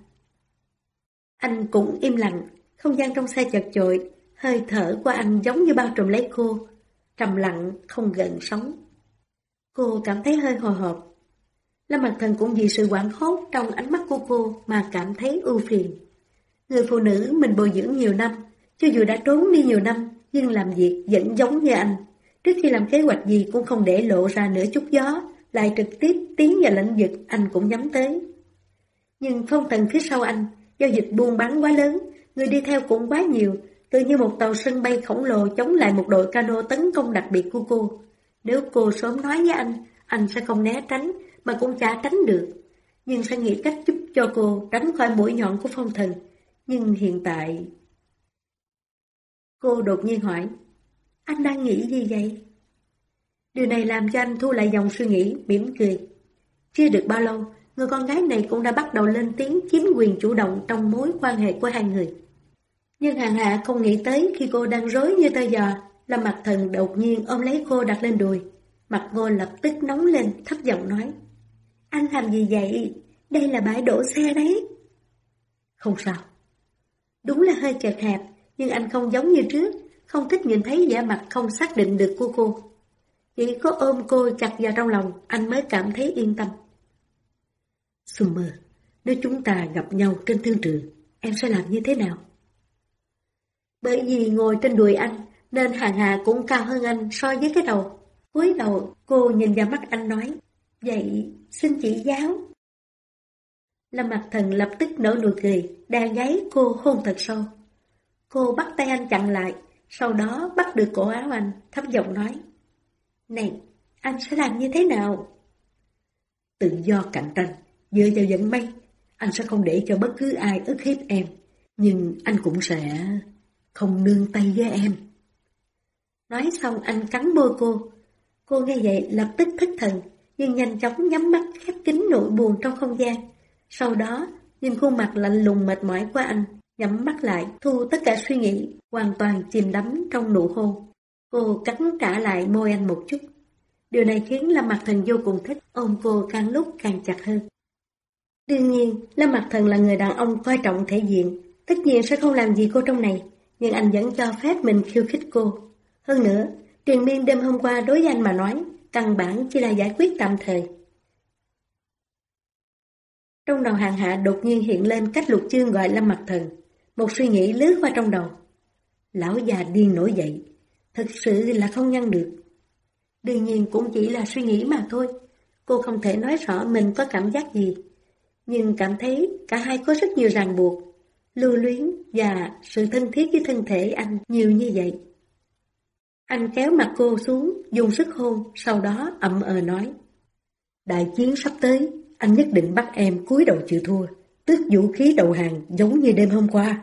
Anh cũng im lặng, không gian trong xe chật chội, hơi thở của anh giống như bao trùm lấy cô, trầm lặng, không gợn sóng. Cô cảm thấy hơi hồi hộp. Lâm Mặc Thần cũng vì sự hoảng hốt trong ánh mắt của cô mà cảm thấy ưu phiền. Người phụ nữ mình bồi dưỡng nhiều năm, cho dù đã trốn đi nhiều năm, nhưng làm việc vẫn giống như anh. Trước khi làm kế hoạch gì cũng không để lộ ra nửa chút gió, lại trực tiếp tiến vào lĩnh vực anh cũng nhắm tới. Nhưng Phong Thần phía sau anh, giao dịch buôn bán quá lớn, người đi theo cũng quá nhiều, tự như một tàu sân bay khổng lồ chống lại một đội cano tấn công đặc biệt của cô. Nếu cô sớm nói với anh sẽ không né tránh, mà cũng chả tránh được, nhưng sẽ nghĩ cách giúp cho cô tránh khỏi mũi nhọn của Phong Thần. Nhưng hiện tại... Cô đột nhiên hỏi, anh đang nghĩ gì vậy? Điều này làm cho anh thu lại dòng suy nghĩ, mỉm cười. Chưa được bao lâu, người con gái này cũng đã bắt đầu lên tiếng chiếm quyền chủ động trong mối quan hệ của hai người. Nhưng Hàng Hạ không nghĩ tới khi cô đang rối như tơ giò, Lâm Mặc Thần đột nhiên ôm lấy cô đặt lên đùi. Mặt cô lập tức nóng lên, thấp giọng nói. Anh làm gì vậy? Đây là bãi đỗ xe đấy. Không sao. Đúng là hơi chật hẹp, nhưng anh không giống như trước, không thích nhìn thấy vẻ mặt không xác định được của cô. Chỉ có ôm cô chặt vào trong lòng, anh mới cảm thấy yên tâm. Summer, nếu chúng ta gặp nhau trên thương trường, em sẽ làm như thế nào? Bởi vì ngồi trên đùi anh, nên Hàng Hà cũng cao hơn anh so với cái đầu. Cúi đầu, cô nhìn vào mắt anh nói, vậy xin chỉ giáo. Lâm Mặc Thần lập tức nở nụ cười, đè gáy cô hôn thật sâu. Cô bắt tay anh chặn lại, sau đó bắt được cổ áo anh, thấp giọng nói, này, anh sẽ làm như thế nào? Tự do cạnh tranh, dựa vào vận may, anh sẽ không để cho bất cứ ai ức hiếp em, nhưng anh cũng sẽ không nương tay với em. Nói xong anh cắn môi cô. Cô nghe vậy lập tức thất thần, nhưng nhanh chóng nhắm mắt khép kín nỗi buồn trong không gian. Sau đó, nhìn khuôn mặt lạnh lùng mệt mỏi của anh, nhắm mắt lại, thu tất cả suy nghĩ, hoàn toàn chìm đắm trong nụ hôn. Cô cắn trả lại môi anh một chút. Điều này khiến Lâm Mặc Thần vô cùng thích, ôm cô càng lúc càng chặt hơn. Đương nhiên, Lâm Mặc Thần là người đàn ông coi trọng thể diện, tất nhiên sẽ không làm gì cô trong này, nhưng anh vẫn cho phép mình khiêu khích cô. Hơn nữa, triền miên đêm hôm qua đối với anh mà nói, căn bản chỉ là giải quyết tạm thời. Trong đầu Hàng Hạ đột nhiên hiện lên cách Lục Chương gọi Lâm Mặc Thần. Một suy nghĩ lướt qua trong đầu. Lão già điên nổi dậy, thật sự là không ngăn được. Đương nhiên cũng chỉ là suy nghĩ mà thôi. Cô không thể nói rõ mình có cảm giác gì, nhưng cảm thấy cả hai có rất nhiều ràng buộc, lưu luyến và sự thân thiết với thân thể anh nhiều như vậy. Anh kéo mặt cô xuống, dùng sức hôn, sau đó ậm ờ nói. Đại chiến sắp tới, anh nhất định bắt em cúi đầu chịu thua, tước vũ khí đầu hàng giống như đêm hôm qua.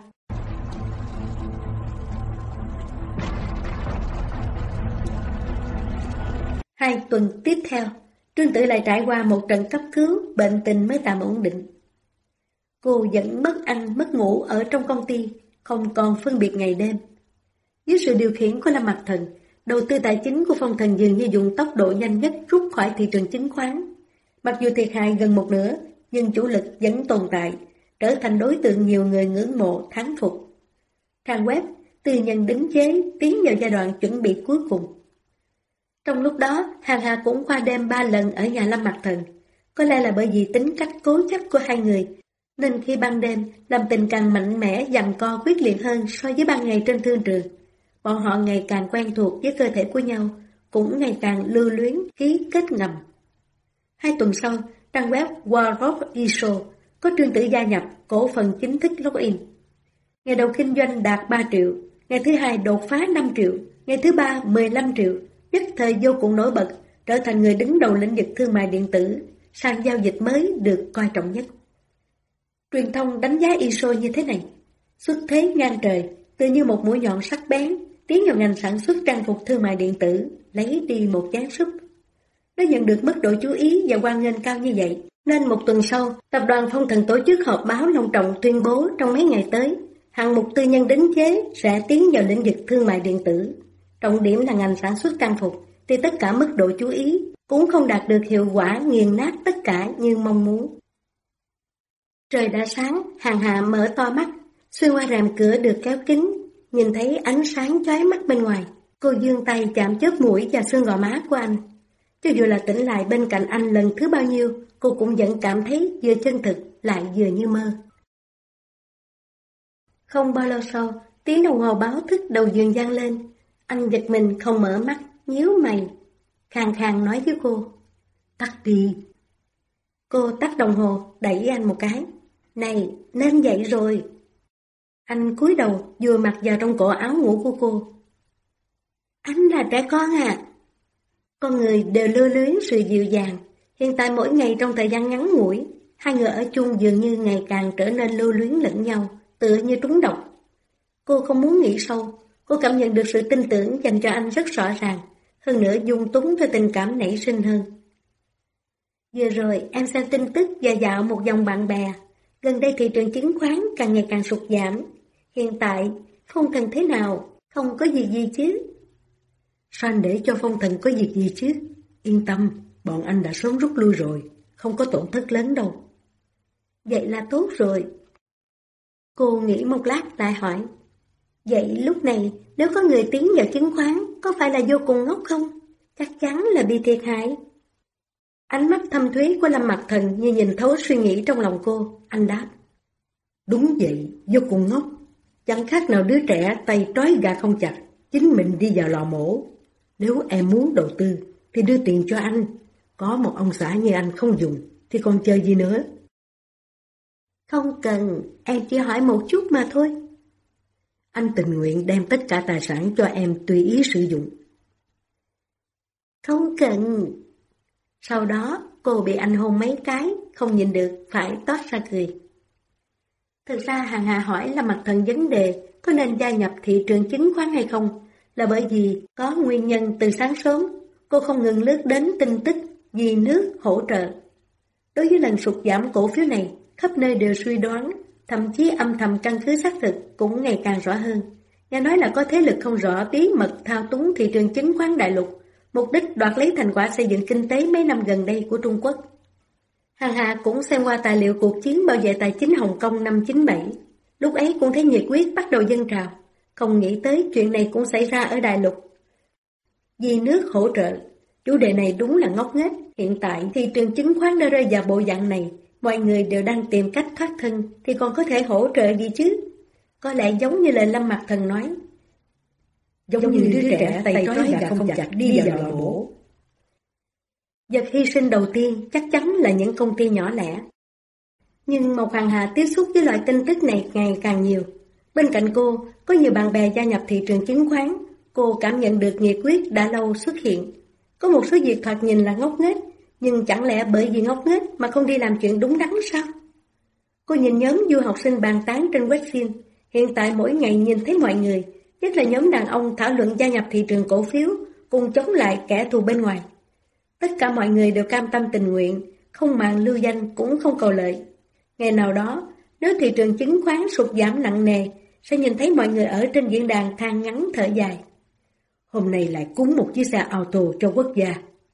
Hai tuần tiếp theo, Trương Tử lại trải qua một trận cấp cứu, bệnh tình mới tạm ổn định. Cô vẫn mất ăn, mất ngủ ở trong công ty, không còn phân biệt ngày đêm. Dưới sự điều khiển của Lâm Mặc Thần, đầu tư tài chính của Phong Thần dường như dùng tốc độ nhanh nhất rút khỏi thị trường chứng khoán. Mặc dù thiệt hại gần một nửa, nhưng chủ lực vẫn tồn tại, trở thành đối tượng nhiều người ngưỡng mộ, thán phục. Trang web, tư nhân đính chế, tiến vào giai đoạn chuẩn bị cuối cùng. Trong lúc đó, Hàng Hà cũng qua đêm 3 lần ở nhà Lâm Mặc Thần. Có lẽ là bởi vì tính cách cố chấp của hai người, nên khi ban đêm, làm tình càng mạnh mẽ, giằng co quyết liệt hơn so với ban ngày trên thương trường. Bọn họ ngày càng quen thuộc với cơ thể của nhau, cũng ngày càng lưu luyến, ký kết ngầm. 2 tuần sau, trang web Wardrobe eShow có Trương Tử gia nhập, cổ phần chính thức login. Ngày đầu kinh doanh đạt 3 triệu, ngày thứ hai đột phá 5 triệu, ngày thứ ba 15 triệu, nhất thời vô cùng nổi bật, trở thành người đứng đầu lĩnh vực thương mại điện tử, sàn giao dịch mới được coi trọng nhất. Truyền thông đánh giá eShow như thế này, xuất thế ngang trời, tự như một mũi nhọn sắc bén, tiến vào ngành sản xuất trang phục thương mại điện tử, lấy đi một chén súp. Nó nhận được mức độ chú ý và hoan nghênh cao như vậy, nên một tuần sau, tập đoàn Phong Thần tổ chức họp báo long trọng tuyên bố trong mấy ngày tới, hạng mục tư nhân đính chế sẽ tiến vào lĩnh vực thương mại điện tử. Trọng điểm là ngành sản xuất trang phục, thì tất cả mức độ chú ý cũng không đạt được hiệu quả nghiền nát tất cả như mong muốn. Trời đã sáng, Hàng Hạ mở to mắt, xuyên qua rèm cửa được kéo kín, nhìn thấy ánh sáng chói mắt bên ngoài. Cô giương tay chạm chớp mũi và xương gò má của anh. Cho dù là tỉnh lại bên cạnh anh lần thứ bao nhiêu, cô cũng vẫn cảm thấy vừa chân thực lại vừa như mơ. Không bao lâu sau, tiếng đồng hồ báo thức đầu giường vang lên. Anh giật mình không mở mắt, nhíu mày, khàn khàn nói với cô, tắt đi. Cô tắt đồng hồ, đẩy anh một cái. Này, nên dậy rồi. Anh cúi đầu, vùi mặt vào trong cổ áo ngủ của cô. Anh là trẻ con à? Con người đều lưu luyến sự dịu dàng. Hiện tại mỗi ngày trong thời gian ngắn ngủi, hai người ở chung dường như ngày càng trở nên lưu luyến lẫn nhau, tựa như trúng độc. Cô không muốn nghĩ sâu, cô cảm nhận được sự tin tưởng dành cho anh rất rõ ràng, hơn nữa dung túng cho tình cảm nảy sinh hơn. Vừa rồi em xem tin tức và dạo một dòng bạn bè, gần đây thị trường chứng khoán càng ngày càng sụt giảm. Hiện tại, Phong Thần thế nào? Không có gì chứ? Sao anh để cho Phong Thần có việc gì chứ? Yên tâm, bọn anh đã sớm rút lui rồi, không có tổn thất lớn đâu. Vậy là tốt rồi. Cô nghĩ một lát lại hỏi, vậy lúc này nếu có người tiến vào chứng khoán, có phải là vô cùng ngốc không? Chắc chắn là bị thiệt hại. Ánh mắt thâm thúy của Lâm Mặc Thần như nhìn thấu suy nghĩ trong lòng cô, anh đáp. Đúng vậy, vô cùng ngốc. Chẳng khác nào đứa trẻ tay trói gà không chặt, chính mình đi vào lò mổ. Nếu em muốn đầu tư, thì đưa tiền cho anh. Có một ông xã như anh không dùng, thì còn chờ gì nữa? Không cần, em chỉ hỏi một chút mà thôi. Anh tình nguyện đem tất cả tài sản cho em tùy ý sử dụng. Không cần. Sau đó, cô bị anh hôn mấy cái, không nhìn được, phải toát ra cười. Thực ra Hàng Hà hỏi là Mặc Thần vấn đề có nên gia nhập thị trường chứng khoán hay không, là bởi vì có nguyên nhân từ sáng sớm, cô không ngừng lướt đến tin tức vì nước hỗ trợ. Đối với lần sụt giảm cổ phiếu này, khắp nơi đều suy đoán, thậm chí âm thầm căn cứ xác thực cũng ngày càng rõ hơn. Nghe nói là có thế lực không rõ bí mật thao túng thị trường chứng khoán đại lục, mục đích đoạt lấy thành quả xây dựng kinh tế mấy năm gần đây của Trung Quốc. Hàng Hà cũng xem qua tài liệu cuộc chiến bảo vệ tài chính Hồng Kông năm 97, lúc ấy cũng thấy nhiệt huyết bắt đầu dâng trào, không nghĩ tới chuyện này cũng xảy ra ở đại lục. Vì nước hỗ trợ, Chủ đề này đúng là ngốc nghếch. Hiện tại thị trường chứng khoán đã rơi vào bộ dạng này, mọi người đều đang tìm cách thoát thân, thì còn có thể hỗ trợ gì chứ? Có lẽ giống như lời Lâm Mặc Thần nói, giống như đứa trẻ tay trói gà không chặt đi vào lò mổ. Vật hy sinh đầu tiên chắc chắn là những công ty nhỏ lẻ. Nhưng Mộc Hằng Hà tiếp xúc với loại tin tức này ngày càng nhiều. Bên cạnh cô, có nhiều bạn bè gia nhập thị trường chứng khoán. Cô cảm nhận được nhiệt huyết đã lâu xuất hiện. Có một số việc thoạt nhìn là ngốc nghếch, nhưng chẳng lẽ bởi vì ngốc nghếch mà không đi làm chuyện đúng đắn sao? Cô nhìn nhóm du học sinh bàn tán trên website. Hiện tại mỗi ngày nhìn thấy mọi người, nhất là nhóm đàn ông thảo luận gia nhập thị trường cổ phiếu, cùng chống lại kẻ thù bên ngoài. Tất cả mọi người đều cam tâm tình nguyện, không màng lưu danh cũng không cầu lợi. Ngày nào đó, nếu thị trường chứng khoán sụt giảm nặng nề, sẽ nhìn thấy mọi người ở trên diễn đàn than ngắn thở dài. Hôm nay lại cúng một chiếc xe auto cho quốc gia.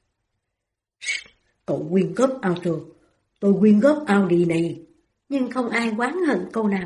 Cậu quyên góp auto, tôi quyên góp Audi này. Nhưng không ai oán hận câu nào.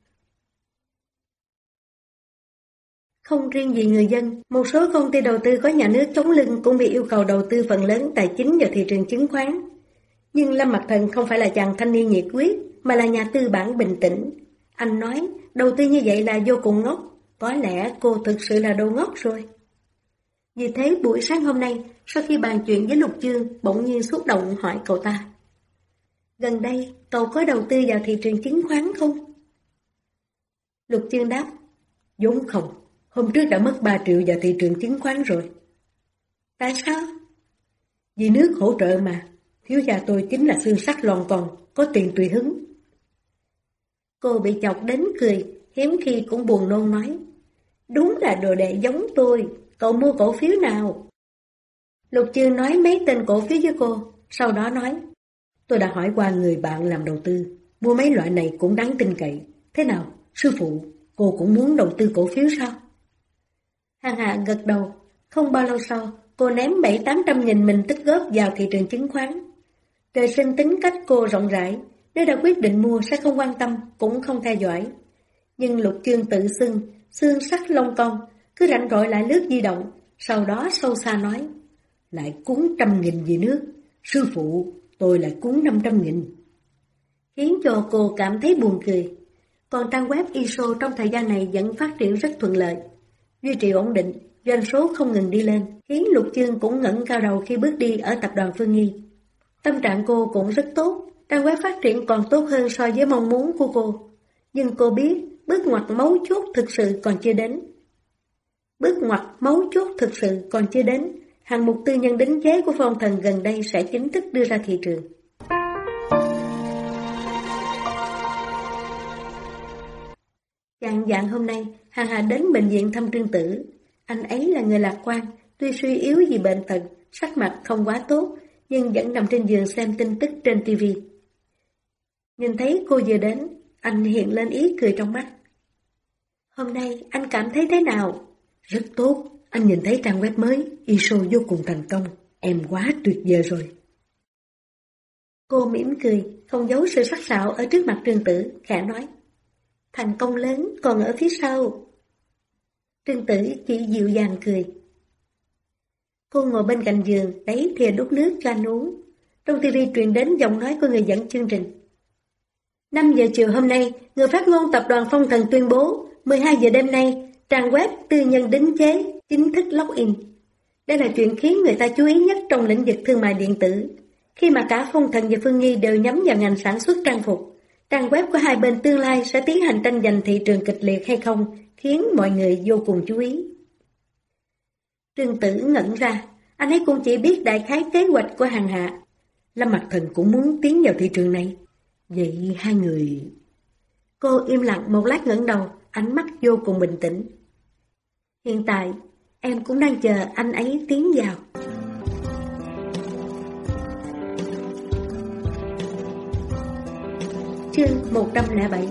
Không riêng gì người dân, một số công ty đầu tư có nhà nước chống lưng cũng bị yêu cầu đầu tư phần lớn tài chính vào thị trường chứng khoán. Nhưng Lâm Mặc Thần không phải là chàng thanh niên nhiệt huyết, mà là nhà tư bản bình tĩnh. Anh nói, đầu tư như vậy là vô cùng ngốc, có lẽ cô thực sự là đồ ngốc rồi. Vì thế buổi sáng hôm nay, sau khi bàn chuyện với Lục Chương, bỗng nhiên xúc động hỏi cậu ta. Gần đây, cậu có đầu tư vào thị trường chứng khoán không? Lục Chương đáp, vốn không, hôm trước đã mất 3 triệu vào thị trường chứng khoán rồi. Tại sao? Vì nước hỗ trợ mà, thiếu gia tôi chính là xương sắt lon con, có tiền tùy hứng. Cô bị chọc đến cười, hiếm khi cũng buồn nôn nói. Đúng là đồ đệ giống tôi, cậu mua cổ phiếu nào? Lục Chương nói mấy tên cổ phiếu với cô, sau đó nói. Tôi đã hỏi qua người bạn làm đầu tư, mua mấy loại này cũng đáng tin cậy. Thế nào, sư phụ, cô cũng muốn đầu tư cổ phiếu sao? Hằng Hạ gật đầu, không bao lâu sau, cô ném 700-800 nghìn mình tích góp vào thị trường chứng khoán. Trời sinh tính cách cô rộng rãi, nếu đã quyết định mua sẽ không quan tâm, cũng không theo dõi. Nhưng Lục Chương tự xưng, xương sắt lông công, cứ rảnh rỗi lại lướt di động, sau đó sâu xa nói. Lại cúng 100.000 vì nước, sư phụ, tôi lại cúng 500.000. Khiến cho cô cảm thấy buồn cười. Còn trang web ISO trong thời gian này vẫn phát triển rất thuận lợi. Duy trì ổn định, doanh số không ngừng đi lên, khiến Lục Chương cũng ngẩng cao đầu khi bước đi ở tập đoàn Phương Nghi. Tâm trạng cô cũng rất tốt, trang web phát triển còn tốt hơn so với mong muốn của cô. Nhưng cô biết, bước ngoặt mấu chốt thực sự còn chưa đến. Bước ngoặt mấu chốt thực sự còn chưa đến, hạng mục tư nhân đính chế của Phong Thần gần đây sẽ chính thức đưa ra thị trường. Chạng vạng hôm nay, Hằng Hà đến bệnh viện thăm Trương Tử. Anh ấy là người lạc quan, tuy suy yếu vì bệnh tật, sắc mặt không quá tốt, nhưng vẫn nằm trên giường xem tin tức trên TV. Nhìn thấy cô vừa đến, anh hiện lên ý cười trong mắt. Hôm nay anh cảm thấy thế nào? Rất tốt, anh nhìn thấy trang web mới, ISO vô cùng thành công, em quá tuyệt vời rồi. Cô mỉm cười, không giấu sự sắc sảo ở trước mặt Trương Tử, khẽ nói. Thành công lớn còn ở phía sau. Trương Tử chỉ dịu dàng cười. Cô ngồi bên cạnh giường, lấy thìa đút nước cho anh uống. Trong TV truyền đến giọng nói của người dẫn chương trình. 5 giờ chiều hôm nay, người phát ngôn tập đoàn Phong Thần tuyên bố 12 giờ đêm nay, trang web tư nhân đính chế chính thức login. Đây là chuyện khiến người ta chú ý nhất trong lĩnh vực thương mại điện tử. Khi mà cả Phong Thần và Phương Nghi đều nhắm vào ngành sản xuất trang phục, trang web của hai bên tương lai sẽ tiến hành tranh giành thị trường kịch liệt hay không, khiến mọi người vô cùng chú ý. Trương Tử ngẩn ra, anh ấy cũng chỉ biết đại khái kế hoạch của Hằng Hạ. Lâm Mặc Thần cũng muốn tiến vào thị trường này. Vậy hai người... Cô im lặng một lát ngẩng đầu, ánh mắt vô cùng bình tĩnh. Hiện tại, em cũng đang chờ anh ấy tiến vào. Chương 107.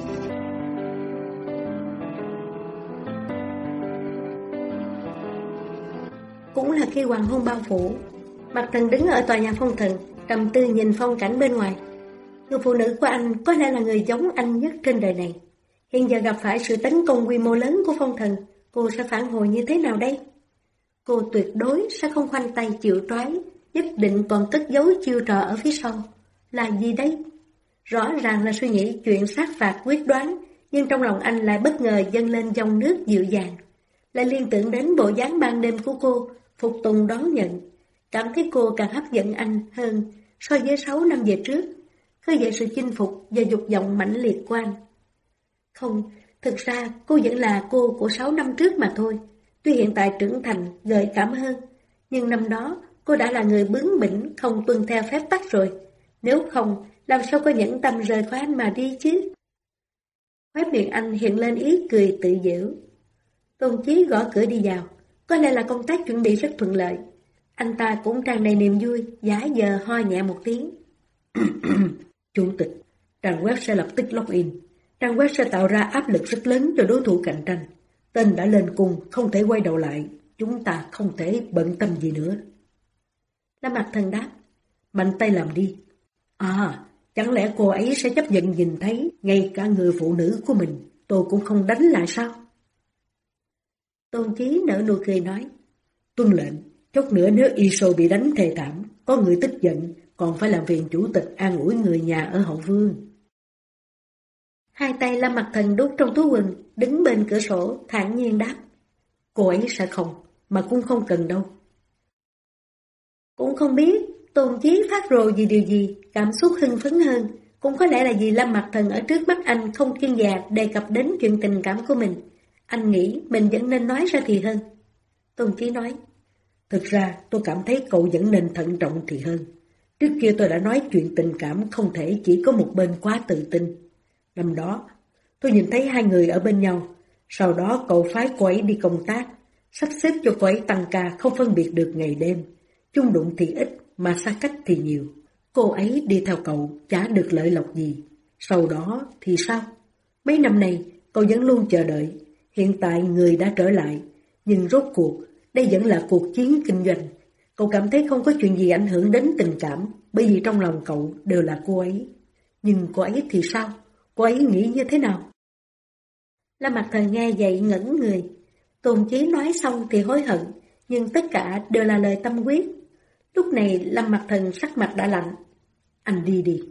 Cũng là khi hoàng hôn bao phủ, Mặt Trần đứng ở tòa nhà Phong Thần, trầm tư nhìn phong cảnh bên ngoài. Người phụ nữ của anh có lẽ là người giống anh nhất trên đời này. Hiện giờ gặp phải sự tấn công quy mô lớn của Phong Thần, cô sẽ phản hồi như thế nào đây? Cô tuyệt đối sẽ không khoanh tay chịu trói, nhất định còn cất giấu chiêu trò ở phía sau. Là gì đấy? Rõ ràng là suy nghĩ chuyện sát phạt quyết đoán, nhưng trong lòng anh lại bất ngờ dâng lên dòng nước dịu dàng. Lại liên tưởng đến bộ dáng ban đêm của cô, phục tùng đón nhận. Cảm thấy cô càng hấp dẫn anh hơn so với 6 năm về trước, khơi dậy sự chinh phục và dục vọng mãnh liệt của anh. Không, thực ra cô vẫn là cô của 6 năm trước mà thôi. Tuy hiện tại trưởng thành, gợi cảm hơn, nhưng năm đó cô đã là người bướng bỉnh, không tuân theo phép tắc rồi. Nếu không, làm sao có nhẫn tâm rời khỏi anh mà đi chứ? Khóe miệng anh hiện lên ý cười tự giễu. Tôn Chí gõ cửa đi vào, có lẽ là công tác chuẩn bị rất thuận lợi. Anh ta cũng tràn đầy niềm vui, giả vờ ho nhẹ một tiếng. Chủ tịch, trang web sẽ lập tức login. Trang web sẽ tạo ra áp lực rất lớn cho đối thủ cạnh tranh. Tên đã lên cung, không thể quay đầu lại. Chúng ta không thể bận tâm gì nữa. Lâm Mặc Thần đáp, mạnh tay làm đi. À, chẳng lẽ cô ấy sẽ chấp nhận nhìn thấy ngay cả người phụ nữ của mình, tôi cũng không đánh lại sao? Tôn Chí nở nụ cười nói, tuân lệnh, chút nữa nếu ISO bị đánh thê thảm, có người tức giận, còn phải làm phiền chủ tịch an ủi người nhà ở hậu phương. Hai tay Lâm Mặc Thần đút trong túi quần, đứng bên cửa sổ, thản nhiên đáp, cô ấy sẽ không, mà cũng không cần đâu. Cũng không biết Tôn Chí phát rồ vì điều gì, cảm xúc hưng phấn hơn, cũng có lẽ là vì Lâm Mặc Thần ở trước mắt anh không kiêng dè đề cập đến chuyện tình cảm của mình. Anh nghĩ mình vẫn nên nói ra thì hơn. Tôn Chí nói, thực ra tôi cảm thấy cậu vẫn nên thận trọng thì hơn. Trước kia tôi đã nói chuyện tình cảm không thể chỉ có một bên quá tự tin. Năm đó, tôi nhìn thấy hai người ở bên nhau, sau đó cậu phái cô ấy đi công tác, sắp xếp cho cô ấy tăng ca không phân biệt được ngày đêm. Chung đụng thì ít, mà xa cách thì nhiều. Cô ấy đi theo cậu, chả được lợi lộc gì. Sau đó thì sao? Mấy năm nay, cậu vẫn luôn chờ đợi. Hiện tại người đã trở lại, nhưng rốt cuộc, đây vẫn là cuộc chiến kinh doanh. Cậu cảm thấy không có chuyện gì ảnh hưởng đến tình cảm, bởi vì trong lòng cậu đều là cô ấy. Nhưng cô ấy thì sao? Cô ấy nghĩ như thế nào? Lâm Mặc Thần nghe vậy ngẩn người. Tôn Chí nói xong thì hối hận, nhưng tất cả đều là lời tâm huyết. Lúc này Lâm Mặc Thần sắc mặt đã lạnh. Anh đi đi.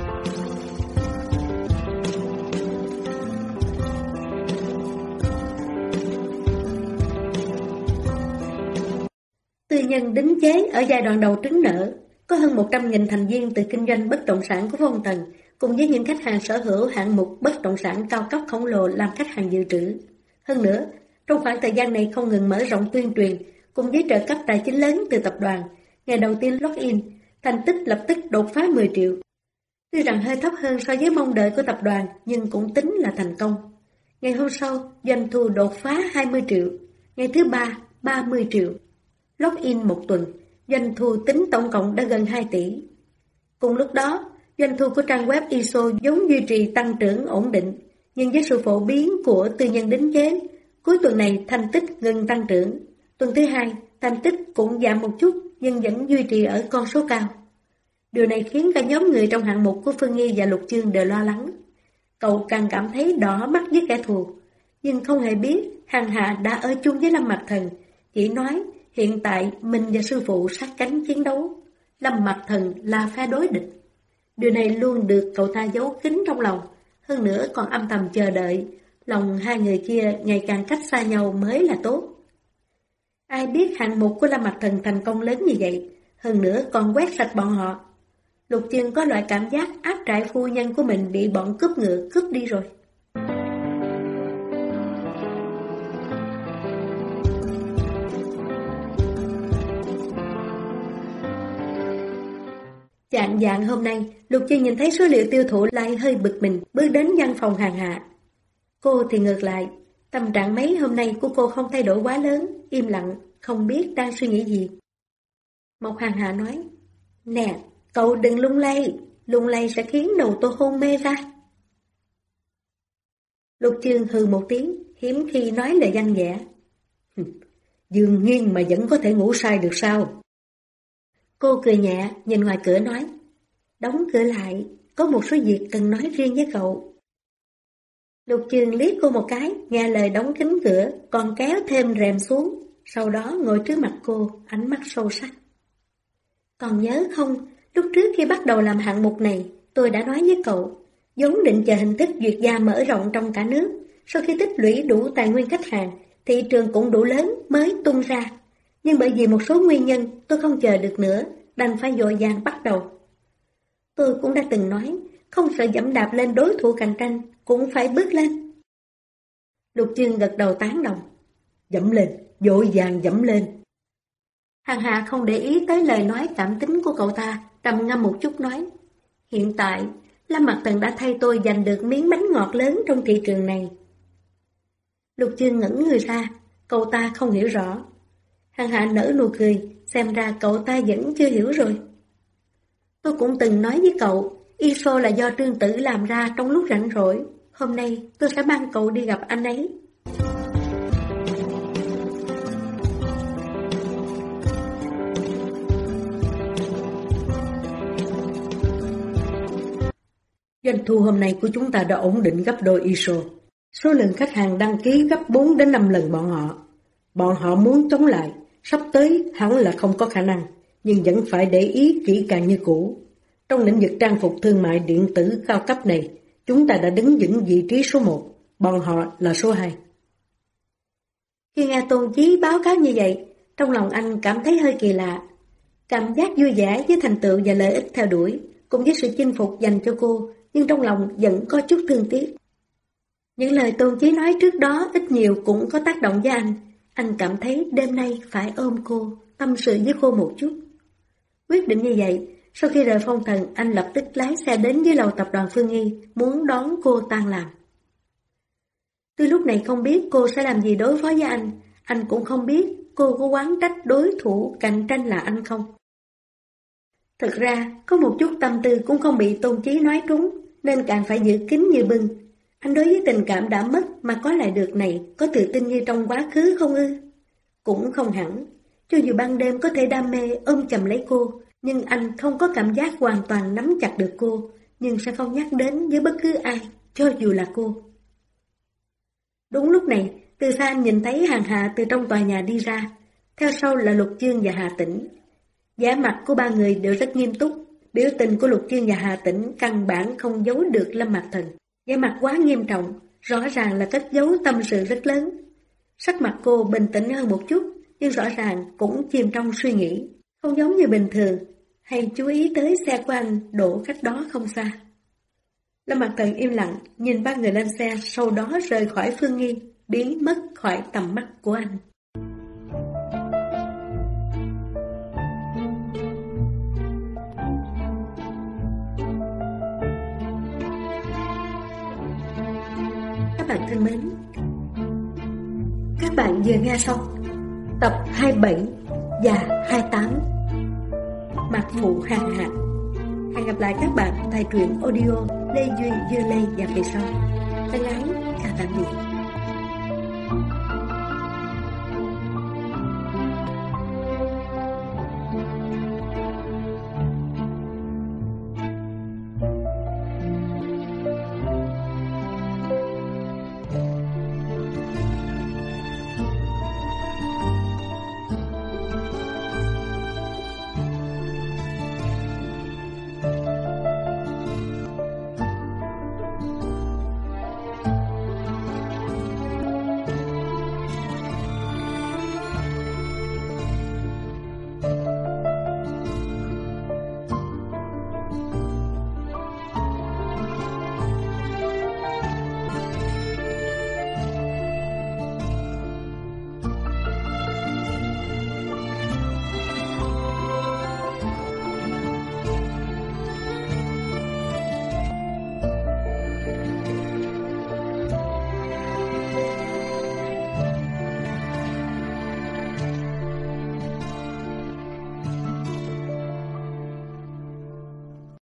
Tư nhân đính chế ở giai đoạn đầu trứng nở, có hơn 100.000 thành viên từ kinh doanh bất động sản của Phong Thần, cùng với những khách hàng sở hữu hạng mục bất động sản cao cấp khổng lồ làm khách hàng dự trữ. Hơn nữa, trong khoảng thời gian này không ngừng mở rộng tuyên truyền, cùng với trợ cấp tài chính lớn từ tập đoàn, ngày đầu tiên login, thành tích lập tức đột phá 10 triệu. Tuy rằng hơi thấp hơn so với mong đợi của tập đoàn, nhưng cũng tính là thành công. Ngày hôm sau, doanh thu đột phá 20 triệu, ngày thứ ba, 30 triệu. Login một tuần, doanh thu tính tổng cộng đã gần 2 tỷ. Cùng lúc đó, doanh thu của trang web ISO vốn duy trì tăng trưởng ổn định, nhưng với sự phổ biến của tư nhân đính chế, cuối tuần này thành tích ngừng tăng trưởng. Tuần thứ hai, thành tích cũng giảm một chút, nhưng vẫn duy trì ở con số cao. Điều này khiến cả nhóm người trong hạng mục của Phương Nghi và Lục Chương đều lo lắng. Cậu càng cảm thấy đỏ mắt với kẻ thù, nhưng không hề biết Hằng Hà đã ở chung với Lâm Mặc Thần, chỉ nói hiện tại mình và sư phụ sát cánh chiến đấu, Lâm Mặc Thần là phe đối địch. Điều này luôn được cậu ta giấu kín trong lòng, hơn nữa còn âm thầm chờ đợi, lòng hai người kia ngày càng cách xa nhau mới là tốt. Ai biết hạng mục của Lâm Mặc Thần thành công lớn như vậy, hơn nữa còn quét sạch bọn họ. Lục Chương có loại cảm giác áp trại phu nhân của mình bị bọn cướp ngựa cướp đi rồi. Chạng vạng hôm nay, Lục Chương nhìn thấy số liệu tiêu thụ lại hơi bực mình, bước đến văn phòng Hàn Hạ. Cô thì ngược lại, tâm trạng mấy hôm nay của cô không thay đổi quá lớn, im lặng, không biết đang suy nghĩ gì. Mộc Hàn Hạ nói, nè, cậu đừng lung lay sẽ khiến đầu tôi hôn mê ra. Lục Chương hừ một tiếng, hiếm khi nói lời văn vẻ. Dương Nghiên mà vẫn có thể ngủ say được sao? Cô cười nhẹ, nhìn ngoài cửa nói, đóng cửa lại, có một số việc cần nói riêng với cậu. Lục Chương liếc cô một cái, nghe lời đóng kín cửa, còn kéo thêm rèm xuống, sau đó ngồi trước mặt cô, ánh mắt sâu sắc. Còn nhớ không, lúc trước khi bắt đầu làm hạng mục này, tôi đã nói với cậu, vốn định chờ hình thức duyệt gia mở rộng trong cả nước, sau khi tích lũy đủ tài nguyên khách hàng, thị trường cũng đủ lớn mới tung ra. Nhưng bởi vì một số nguyên nhân, tôi không chờ được nữa, đành phải vội vàng bắt đầu. Tôi cũng đã từng nói, không sợ dẫm đạp lên đối thủ cạnh tranh, cũng phải bước lên. Lục Chương gật đầu tán đồng. Dẫm lên, vội vàng dẫm lên. Hằng Hà không để ý tới lời nói cảm tính của cậu ta, trầm ngâm một chút nói. Hiện tại, Lâm Mặc Thần đã thay tôi giành được miếng bánh ngọt lớn trong thị trường này. Lục Chương ngẩn người ra, cậu ta không hiểu rõ. Hằng Hà nở nụ cười, xem ra cậu ta vẫn chưa hiểu rồi. Tôi cũng từng nói với cậu, ISO là do Trương Tử làm ra trong lúc rảnh rỗi. Hôm nay tôi sẽ mang cậu đi gặp anh ấy. Doanh thu hôm nay của chúng ta đã ổn định gấp đôi ISO. Số lượng khách hàng đăng ký gấp 4 đến 5 lần bọn họ. Bọn họ muốn chống lại, sắp tới hẳn là không có khả năng, nhưng vẫn phải để ý kỹ càng như cũ. Trong lĩnh vực trang phục thương mại điện tử cao cấp này, chúng ta đã đứng vững vị trí số 1, bọn họ là số 2. Khi nghe Tôn Chí báo cáo như vậy, trong lòng anh cảm thấy hơi kỳ lạ. Cảm giác vui vẻ với thành tựu và lợi ích theo đuổi, cùng với sự chinh phục dành cho cô, nhưng trong lòng vẫn có chút thương tiếc. Những lời Tôn Chí nói trước đó ít nhiều cũng có tác động với anh. Anh cảm thấy đêm nay phải ôm cô, tâm sự với cô một chút. Quyết định như vậy, sau khi rời Phong Thần, anh lập tức lái xe đến với lầu tập đoàn Phương Nghi, muốn đón cô tan làm. Từ lúc này không biết cô sẽ làm gì đối phó với anh cũng không biết cô có oán trách đối thủ cạnh tranh là anh không. Thực ra, có một chút tâm tư cũng không bị Tôn Chí nói trúng, nên càng phải giữ kín như bưng. Anh đối với tình cảm đã mất mà có lại được này, có tự tin như trong quá khứ không ư? Cũng không hẳn. Cho dù ban đêm có thể đam mê ôm chầm lấy cô, nhưng anh không có cảm giác hoàn toàn nắm chặt được cô, nhưng sẽ không nhắc đến với bất cứ ai, cho dù là cô. Đúng lúc này, từ xa anh nhìn thấy Hằng Hà từ trong tòa nhà đi ra, theo sau là Lục Chương và Hà Tĩnh. Vẻ mặt của ba người đều rất nghiêm túc, biểu tình của Lục Chương và Hà Tĩnh căn bản không giấu được Lâm Mặc Thần. Vẻ mặt quá nghiêm trọng, rõ ràng là cất giấu tâm sự rất lớn. Sắc mặt cô bình tĩnh hơn một chút, nhưng rõ ràng cũng chìm trong suy nghĩ, không giống như bình thường, hay chú ý tới xe của anh đổ cách đó không xa. Lâm Mặc Thần im lặng, nhìn ba người lên xe, sau đó rời khỏi Phương Nghi, biến mất khỏi tầm mắt của anh. Các bạn thân mến, các bạn vừa nghe xong tập 27 và 28 Mặt Phụ Hằng Hà. Hẹn gặp lại các bạn tại truyện audio Lê Duy Dưa Lê và kỳ sau. Thân ái, chào tạm biệt.